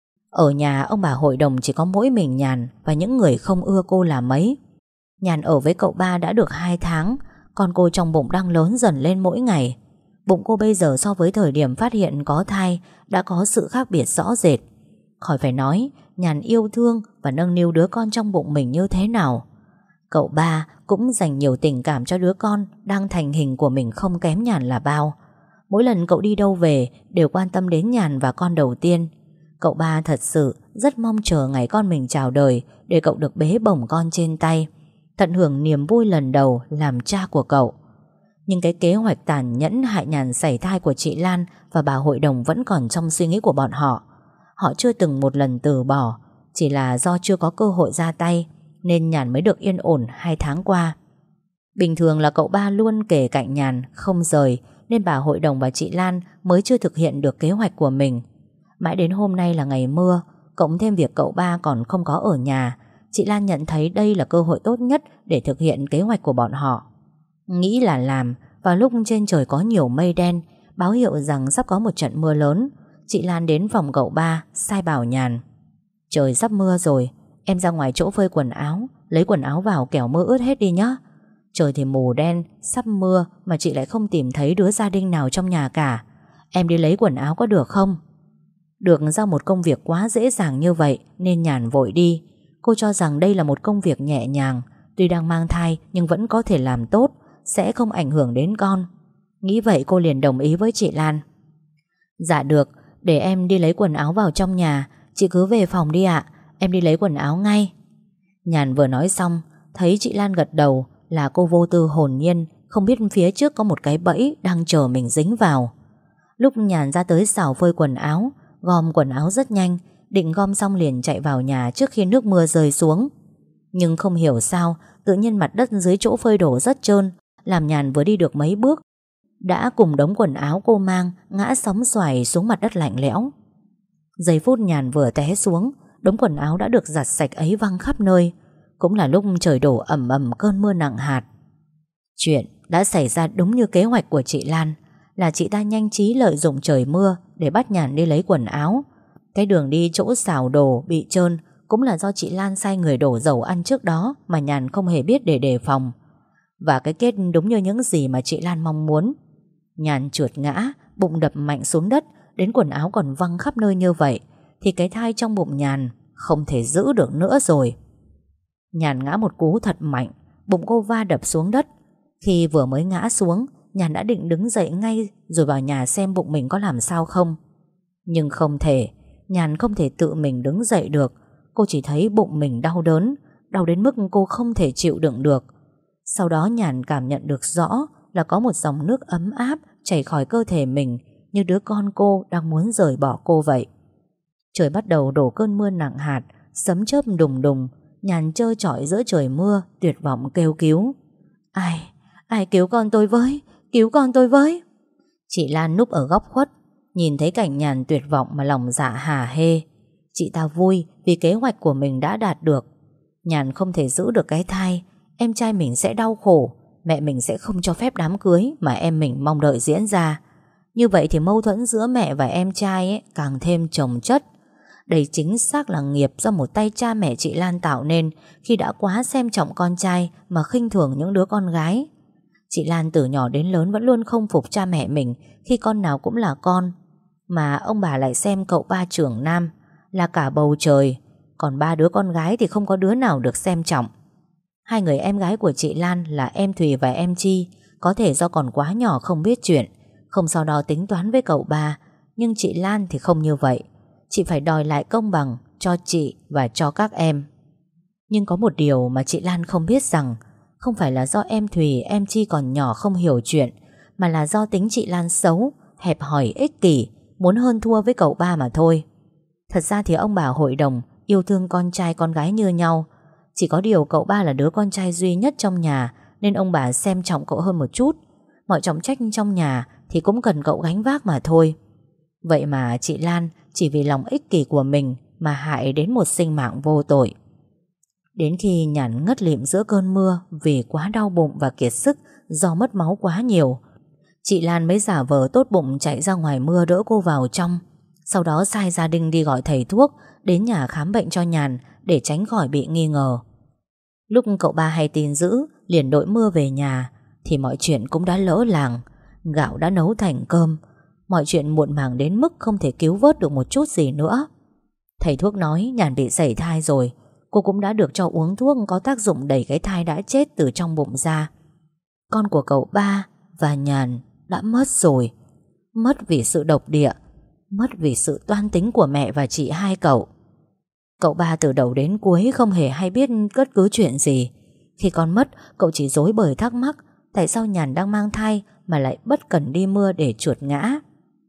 Ở nhà ông bà hội đồng chỉ có mỗi mình Nhàn và những người không ưa cô là mấy. Nhàn ở với cậu ba đã được hai tháng, con cô trong bụng đang lớn dần lên mỗi ngày. Bụng cô bây giờ so với thời điểm phát hiện có thai đã có sự khác biệt rõ rệt. Khỏi phải nói Nhàn yêu thương và nâng niu đứa con trong bụng mình như thế nào. Cậu ba cũng dành nhiều tình cảm cho đứa con đang thành hình của mình không kém Nhàn là bao. Mỗi lần cậu đi đâu về đều quan tâm đến Nhàn và con đầu tiên. Cậu ba thật sự rất mong chờ ngày con mình chào đời để cậu được bế bổng con trên tay, tận hưởng niềm vui lần đầu làm cha của cậu. Nhưng cái kế hoạch tàn nhẫn hại Nhàn sảy thai của chị Lan và bà hội đồng vẫn còn trong suy nghĩ của bọn họ. Họ chưa từng một lần từ bỏ, chỉ là do chưa có cơ hội ra tay nên Nhàn mới được yên ổn hai tháng qua. Bình thường là cậu ba luôn kề cạnh Nhàn không rời, nên bà hội đồng và chị Lan mới chưa thực hiện được kế hoạch của mình. Mãi đến hôm nay là ngày mưa, cộng thêm việc cậu ba còn không có ở nhà, chị Lan nhận thấy đây là cơ hội tốt nhất để thực hiện kế hoạch của bọn họ. Nghĩ là làm, vào lúc trên trời có nhiều mây đen, báo hiệu rằng sắp có một trận mưa lớn, chị Lan đến phòng cậu ba sai bảo Nhàn: trời sắp mưa rồi, em ra ngoài chỗ phơi quần áo, lấy quần áo vào kẻo mưa ướt hết đi nhé. Trời thì mù đen, sắp mưa mà chị lại không tìm thấy đứa gia đình nào trong nhà cả. Em đi lấy quần áo có được không? Được giao một công việc quá dễ dàng như vậy nên Nhàn vội đi. Cô cho rằng đây là một công việc nhẹ nhàng, tuy đang mang thai nhưng vẫn có thể làm tốt, sẽ không ảnh hưởng đến con. Nghĩ vậy cô liền đồng ý với chị Lan. Dạ được, để em đi lấy quần áo vào trong nhà, chị cứ về phòng đi ạ, em đi lấy quần áo ngay. Nhàn vừa nói xong, thấy chị Lan gật đầu là cô vô tư hồn nhiên, không biết phía trước có một cái bẫy đang chờ mình dính vào. Lúc Nhàn ra tới xào phơi quần áo, gom quần áo rất nhanh, định gom xong liền chạy vào nhà trước khi nước mưa rơi xuống. Nhưng không hiểu sao, tự nhiên mặt đất dưới chỗ phơi đổ rất trơn, làm Nhàn vừa đi được mấy bước đã cùng đống quần áo cô mang ngã sóng xoài xuống mặt đất lạnh lẽo. Giây phút Nhàn vừa té xuống, đống quần áo đã được giặt sạch ấy văng khắp nơi. Cũng là lúc trời đổ ầm ầm cơn mưa nặng hạt. Chuyện đã xảy ra đúng như kế hoạch của chị Lan, là chị ta nhanh trí lợi dụng trời mưa để bắt Nhàn đi lấy quần áo. Cái đường đi chỗ xào đồ bị trơn cũng là do chị Lan sai người đổ dầu ăn trước đó mà Nhàn không hề biết để đề phòng. Và cái kết đúng như những gì mà chị Lan mong muốn. Nhàn trượt ngã, bụng đập mạnh xuống đất, đến quần áo còn văng khắp nơi như vậy, thì cái thai trong bụng Nhàn không thể giữ được nữa rồi. Nhàn ngã một cú thật mạnh, bụng cô va đập xuống đất. Khi vừa mới ngã xuống, Nhàn đã định đứng dậy ngay rồi vào nhà xem bụng mình có làm sao không. Nhưng không thể, Nhàn không thể tự mình đứng dậy được. Cô chỉ thấy bụng mình đau đớn, đau đến mức cô không thể chịu đựng được. Sau đó Nhàn cảm nhận được rõ là có một dòng nước ấm áp chảy khỏi cơ thể mình, như đứa con cô đang muốn rời bỏ cô vậy. Trời bắt đầu đổ cơn mưa nặng hạt, sấm chớp đùng đùng. Nhàn trơ trọi giữa trời mưa, tuyệt vọng kêu cứu. Ai, ai cứu con tôi với, cứu con tôi với. Chị Lan núp ở góc khuất, nhìn thấy cảnh Nhàn tuyệt vọng mà lòng dạ hả hê. Chị ta vui vì kế hoạch của mình đã đạt được. Nhàn không thể giữ được cái thai, em trai mình sẽ đau khổ, mẹ mình sẽ không cho phép đám cưới mà em mình mong đợi diễn ra. Như vậy thì mâu thuẫn giữa mẹ và em trai ấy càng thêm chồng chất. Đây chính xác là nghiệp do một tay cha mẹ chị Lan tạo nên khi đã quá xem trọng con trai mà khinh thường những đứa con gái. Chị Lan từ nhỏ đến lớn vẫn luôn không phục cha mẹ mình khi con nào cũng là con, mà ông bà lại xem cậu ba trưởng nam là cả bầu trời, còn ba đứa con gái thì không có đứa nào được xem trọng. Hai người em gái của chị Lan là em Thùy và em Chi, có thể do còn quá nhỏ không biết chuyện, không sau đó tính toán với cậu ba. Nhưng chị Lan thì không như vậy. Chị phải đòi lại công bằng cho chị và cho các em. Nhưng có một điều mà chị Lan không biết rằng không phải là do em Thùy, em Chi còn nhỏ không hiểu chuyện, mà là do tính chị Lan xấu, hẹp hòi, ích kỷ, muốn hơn thua với cậu ba mà thôi. Thật ra thì ông bà hội đồng yêu thương con trai con gái như nhau. Chỉ có điều cậu ba là đứa con trai duy nhất trong nhà, nên ông bà xem trọng cậu hơn một chút. Mọi trọng trách trong nhà thì cũng cần cậu gánh vác mà thôi. Vậy mà chị Lan chỉ vì lòng ích kỷ của mình mà hại đến một sinh mạng vô tội. Đến khi Nhàn ngất lịm giữa cơn mưa vì quá đau bụng và kiệt sức do mất máu quá nhiều, chị Lan mới giả vờ tốt bụng chạy ra ngoài mưa đỡ cô vào trong. Sau đó sai gia đình đi gọi thầy thuốc đến nhà khám bệnh cho Nhàn để tránh khỏi bị nghi ngờ. Lúc cậu ba hay tin dữ liền đội mưa về nhà thì mọi chuyện cũng đã lỡ làng. Gạo đã nấu thành cơm, mọi chuyện muộn màng đến mức không thể cứu vớt được một chút gì nữa. Thầy thuốc nói Nhàn bị sảy thai rồi. Cô cũng đã được cho uống thuốc có tác dụng đẩy cái thai đã chết từ trong bụng ra. Con của cậu ba và Nhàn đã mất rồi. Mất vì sự độc địa, mất vì sự toan tính của mẹ và chị hai cậu. Cậu ba từ đầu đến cuối không hề hay biết bất cứ chuyện gì. Khi con mất, cậu chỉ rối bời thắc mắc tại sao Nhàn đang mang thai mà lại bất cẩn đi mưa để trượt ngã.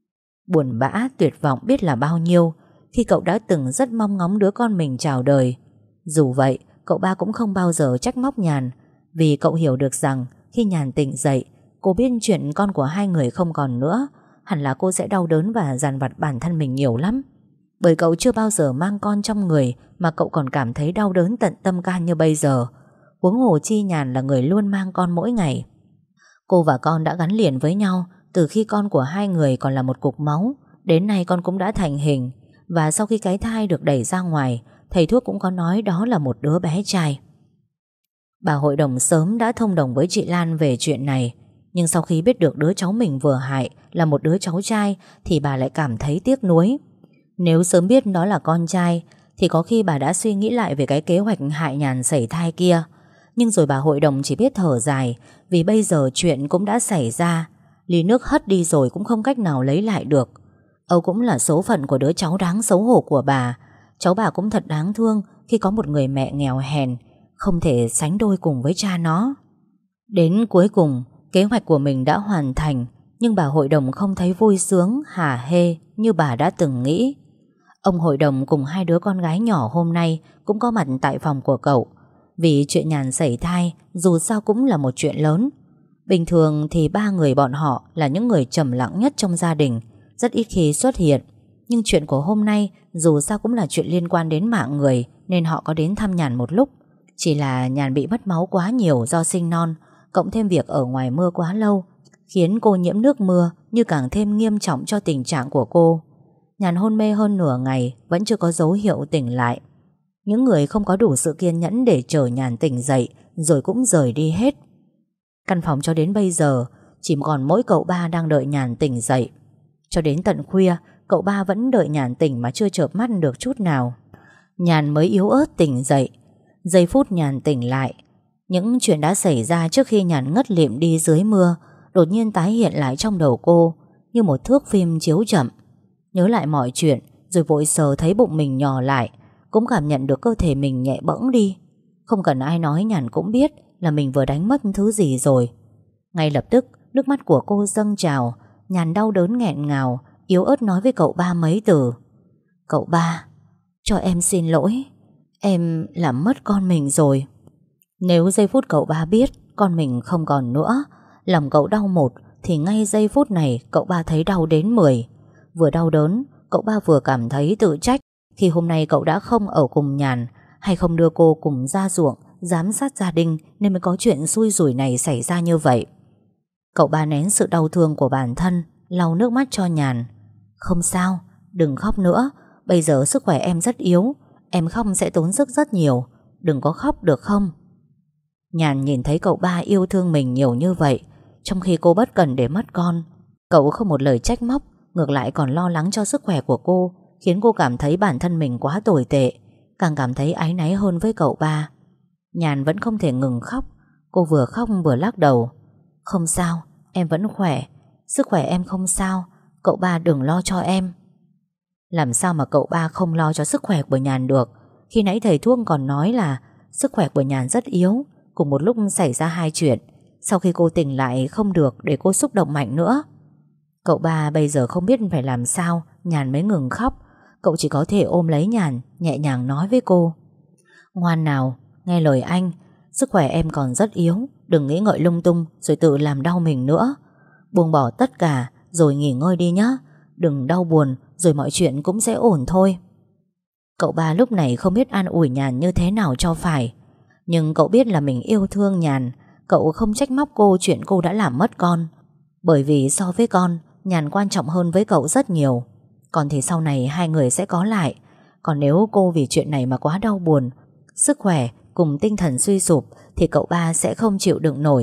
Buồn bã, tuyệt vọng biết là bao nhiêu khi cậu đã từng rất mong ngóng đứa con mình chào đời. Dù vậy, cậu ba cũng không bao giờ trách móc Nhàn, vì cậu hiểu được rằng khi Nhàn tỉnh dậy, cô biết chuyện con của hai người không còn nữa, hẳn là cô sẽ đau đớn và dằn vặt bản thân mình nhiều lắm. Bởi cậu chưa bao giờ mang con trong người mà cậu còn cảm thấy đau đớn tận tâm can như bây giờ. Huống hồ chi Nhàn là người luôn mang con mỗi ngày. Cô và con đã gắn liền với nhau từ khi con của hai người còn là một cục máu. Đến nay con cũng đã thành hình, và sau khi cái thai được đẩy ra ngoài, thầy thuốc cũng có nói đó là một đứa bé trai. Bà hội đồng sớm đã thông đồng với chị Lan về chuyện này, nhưng sau khi biết được đứa cháu mình vừa hại là một đứa cháu trai thì bà lại cảm thấy tiếc nuối. Nếu sớm biết đó là con trai thì có khi bà đã suy nghĩ lại về cái kế hoạch hại Nhàn sảy thai kia. Nhưng rồi bà hội đồng chỉ biết thở dài, vì bây giờ chuyện cũng đã xảy ra. Ly nước hất đi rồi cũng không cách nào lấy lại được. Âu cũng là số phận của đứa cháu đáng xấu hổ của bà. Cháu bà cũng thật đáng thương khi có một người mẹ nghèo hèn, không thể sánh đôi cùng với cha nó. Đến cuối cùng, kế hoạch của mình đã hoàn thành, nhưng bà hội đồng không thấy vui sướng, hả hê như bà đã từng nghĩ. Ông hội đồng cùng hai đứa con gái nhỏ hôm nay cũng có mặt tại phòng của cậu, vì chuyện Nhàn sảy thai dù sao cũng là một chuyện lớn. Bình thường thì ba người bọn họ là những người trầm lặng nhất trong gia đình, rất ít khi xuất hiện. Nhưng chuyện của hôm nay dù sao cũng là chuyện liên quan đến mạng người, nên họ có đến thăm Nhàn một lúc. Chỉ là Nhàn bị mất máu quá nhiều do sinh non, cộng thêm việc ở ngoài mưa quá lâu, khiến cô nhiễm nước mưa như càng thêm nghiêm trọng cho tình trạng của cô. Nhàn hôn mê hơn nửa ngày, vẫn chưa có dấu hiệu tỉnh lại. Những người không có đủ sự kiên nhẫn để chờ Nhàn tỉnh dậy rồi cũng rời đi hết. Căn phòng cho đến bây giờ chỉ còn mỗi cậu ba đang đợi Nhàn tỉnh dậy. Cho đến tận khuya, cậu ba vẫn đợi Nhàn tỉnh mà chưa chợp mắt được chút nào. Nhàn mới yếu ớt tỉnh dậy. Giây phút Nhàn tỉnh lại, những chuyện đã xảy ra trước khi Nhàn ngất lịm đi dưới mưa đột nhiên tái hiện lại trong đầu cô như một thước phim chiếu chậm. Nhớ lại mọi chuyện, rồi vội sờ thấy bụng mình nhỏ lại, cũng cảm nhận được cơ thể mình nhẹ bẫng đi. Không cần ai nói, Nhàn cũng biết là mình vừa đánh mất thứ gì rồi. Ngay lập tức, nước mắt của cô dâng trào. Nhàn đau đớn nghẹn ngào, yếu ớt nói với cậu ba mấy từ. Cậu ba, cho em xin lỗi. Em làm mất con mình rồi. Nếu giây phút cậu ba biết con mình không còn nữa, lòng cậu đau một, thì ngay giây phút này cậu ba thấy đau đến mười. Vừa đau đớn, cậu ba vừa cảm thấy tự trách khi hôm nay cậu đã không ở cùng Nhàn, hay không đưa cô cùng ra ruộng giám sát gia đình, nên mới có chuyện xui rủi này xảy ra như vậy. Cậu ba nén sự đau thương của bản thân, lau nước mắt cho Nhàn. Không sao, đừng khóc nữa. Bây giờ sức khỏe em rất yếu, em khóc sẽ tốn sức rất nhiều. Đừng có khóc được không? Nhàn nhìn thấy cậu ba yêu thương mình nhiều như vậy, trong khi cô bất cần để mất con, cậu không một lời trách móc, ngược lại còn lo lắng cho sức khỏe của cô, khiến cô cảm thấy bản thân mình quá tồi tệ, càng cảm thấy áy náy hơn với cậu ba. Nhàn vẫn không thể ngừng khóc. Cô vừa khóc vừa lắc đầu. Không sao, em vẫn khỏe. Sức khỏe em không sao. Cậu ba đừng lo cho em. Làm sao mà cậu ba không lo cho sức khỏe của Nhàn được? Khi nãy thầy thuốc còn nói là sức khỏe của Nhàn rất yếu. Cùng một lúc xảy ra hai chuyện. Sau khi cô tỉnh lại không được để cô xúc động mạnh nữa. Cậu ba bây giờ không biết phải làm sao, Nhàn mới ngừng khóc. Cậu chỉ có thể ôm lấy Nhàn, nhẹ nhàng nói với cô. Ngoan nào, nghe lời anh. Sức khỏe em còn rất yếu. Đừng nghĩ ngợi lung tung rồi tự làm đau mình nữa. Buông bỏ tất cả rồi nghỉ ngơi đi nhé. Đừng đau buồn, rồi mọi chuyện cũng sẽ ổn thôi. Cậu ba lúc này không biết an ủi Nhàn như thế nào cho phải. Nhưng cậu biết là mình yêu thương Nhàn. Cậu không trách móc cô chuyện cô đã làm mất con. Bởi vì so với con, Nhàn quan trọng hơn với cậu rất nhiều. Còn thì sau này hai người sẽ có lại. Còn nếu cô vì chuyện này mà quá đau buồn, sức khỏe cùng tinh thần suy sụp, thì cậu ba sẽ không chịu đựng nổi.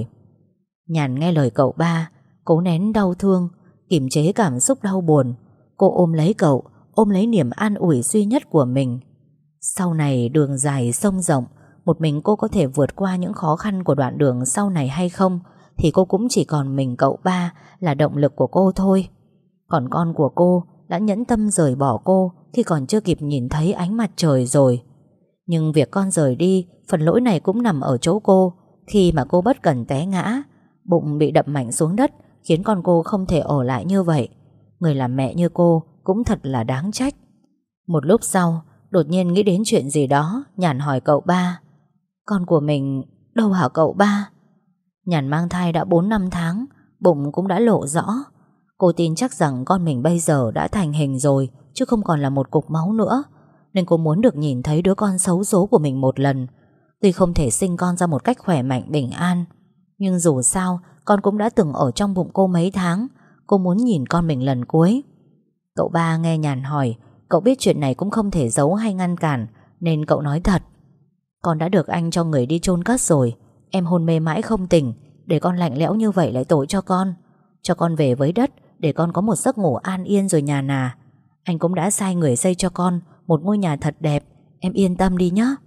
Nhàn nghe lời cậu ba, cố nén đau thương, kiềm chế cảm xúc đau buồn. Cô ôm lấy cậu, ôm lấy niềm an ủi duy nhất của mình. Sau này đường dài sông rộng, một mình cô có thể vượt qua những khó khăn của đoạn đường sau này hay không, thì cô cũng chỉ còn mình cậu ba là động lực của cô thôi. Còn con của cô đã nhẫn tâm rời bỏ cô khi còn chưa kịp nhìn thấy ánh mặt trời rồi. Nhưng việc con rời đi, phần lỗi này cũng nằm ở chỗ cô. Khi mà cô bất cẩn té ngã, bụng bị đập mạnh xuống đất, khiến con cô không thể ở lại như vậy. Người làm mẹ như cô cũng thật là đáng trách. Một lúc sau, đột nhiên nghĩ đến chuyện gì đó, Nhàn hỏi cậu ba. Con của mình đâu hả cậu ba? Nhàn mang thai đã bốn năm tháng, bụng cũng đã lộ rõ. Cô tin chắc rằng con mình bây giờ đã thành hình rồi, chứ không còn là một cục máu nữa. Nên cô muốn được nhìn thấy đứa con xấu số của mình một lần. Tuy không thể sinh con ra một cách khỏe mạnh bình an, nhưng dù sao con cũng đã từng ở trong bụng cô mấy tháng. Cô muốn nhìn con mình lần cuối. Cậu ba nghe Nhàn hỏi, cậu biết chuyện này cũng không thể giấu hay ngăn cản, nên cậu nói thật. Con đã được anh cho người đi chôn cất rồi. Em hôn mê mãi không tỉnh, để con lạnh lẽo như vậy lại tội cho con. Cho con về với đất, để con có một giấc ngủ an yên rồi Nhàn à. Anh cũng đã sai người xây cho con một ngôi nhà thật đẹp. Em yên tâm đi nhé.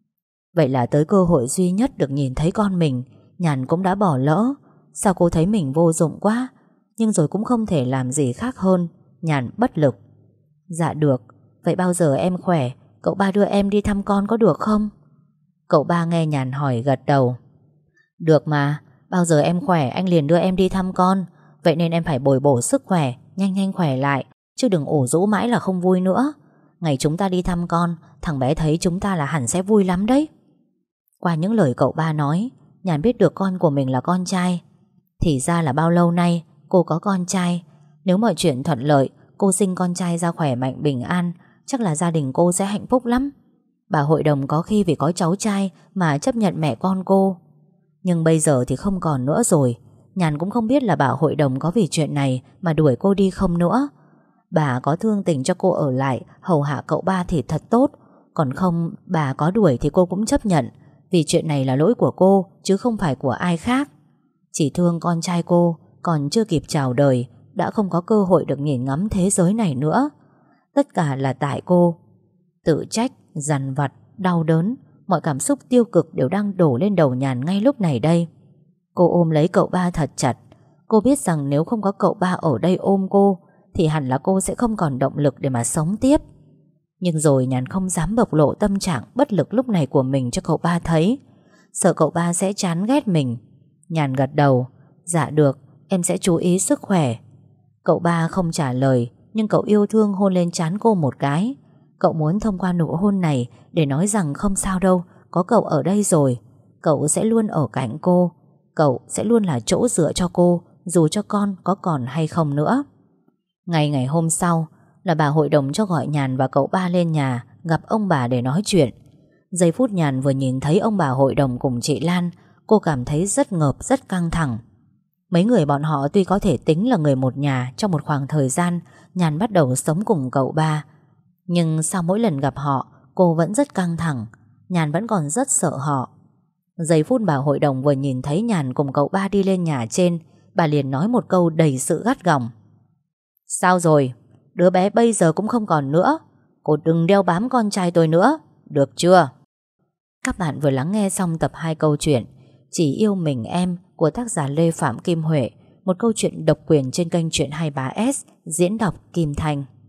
Vậy là tới cơ hội duy nhất được nhìn thấy con mình, Nhàn cũng đã bỏ lỡ. Sao cô thấy mình vô dụng quá? Nhưng rồi cũng không thể làm gì khác hơn. Nhàn bất lực. Dạ được. Vậy bao giờ em khỏe, cậu ba đưa em đi thăm con có được không? Cậu ba nghe Nhàn hỏi gật đầu. Được mà. Bao giờ em khỏe anh liền đưa em đi thăm con. Vậy nên em phải bồi bổ sức khỏe, nhanh nhanh khỏe lại, chứ đừng ủ rũ mãi là không vui nữa. Ngày chúng ta đi thăm con, thằng bé thấy chúng ta là hẳn sẽ vui lắm đấy. Qua những lời cậu ba nói, Nhàn biết được con của mình là con trai. Thì ra là bao lâu nay cô có con trai. Nếu mọi chuyện thuận lợi, cô sinh con trai ra khỏe mạnh bình an, chắc là gia đình cô sẽ hạnh phúc lắm. Bà hội đồng có khi vì có cháu trai mà chấp nhận mẹ con cô. Nhưng bây giờ thì không còn nữa rồi. Nhàn cũng không biết là bà hội đồng có vì chuyện này mà đuổi cô đi không nữa. Bà có thương tình cho cô ở lại hầu hạ cậu ba thì thật tốt. Còn không, bà có đuổi thì cô cũng chấp nhận. Vì chuyện này là lỗi của cô chứ không phải của ai khác. Chỉ thương con trai cô còn chưa kịp chào đời đã không có cơ hội được nhìn ngắm thế giới này nữa. Tất cả là tại cô. Tự trách, dằn vặt, đau đớn, mọi cảm xúc tiêu cực đều đang đổ lên đầu Nhàn ngay lúc này đây. Cô ôm lấy cậu ba thật chặt. Cô biết rằng nếu không có cậu ba ở đây ôm cô thì hẳn là cô sẽ không còn động lực để mà sống tiếp. Nhưng rồi Nhàn không dám bộc lộ tâm trạng bất lực lúc này của mình cho cậu ba thấy, sợ cậu ba sẽ chán ghét mình. Nhàn gật đầu. Dạ được, em sẽ chú ý sức khỏe. Cậu ba không trả lời, nhưng cậu yêu thương hôn lên trán cô một cái. Cậu muốn thông qua nụ hôn này để nói rằng không sao đâu, có cậu ở đây rồi. Cậu sẽ luôn ở cạnh cô. Cậu sẽ luôn là chỗ dựa cho cô, dù cho con có còn hay không nữa. Ngày ngày hôm sau là bà hội đồng cho gọi Nhàn và cậu ba lên nhà gặp ông bà để nói chuyện. Giây phút Nhàn vừa nhìn thấy ông bà hội đồng cùng chị Lan, cô cảm thấy rất ngợp, rất căng thẳng. Mấy người bọn họ tuy có thể tính là người một nhà trong một khoảng thời gian Nhàn bắt đầu sống cùng cậu ba, nhưng sau mỗi lần gặp họ, cô vẫn rất căng thẳng. Nhàn vẫn còn rất sợ họ. Giây phút bà hội đồng vừa nhìn thấy Nhàn cùng cậu ba đi lên nhà trên, bà liền nói một câu đầy sự gắt gỏng. Sao rồi? Đứa bé bây giờ cũng không còn nữa. Cô đừng đeo bám con trai tôi nữa, được chưa? Các bạn vừa lắng nghe xong tập hai câu chuyện Chỉ yêu mình em của tác giả Lê Phạm Kim Huệ, một câu chuyện độc quyền trên kênh Chuyện hai mươi ba S, diễn đọc Kim Thanh.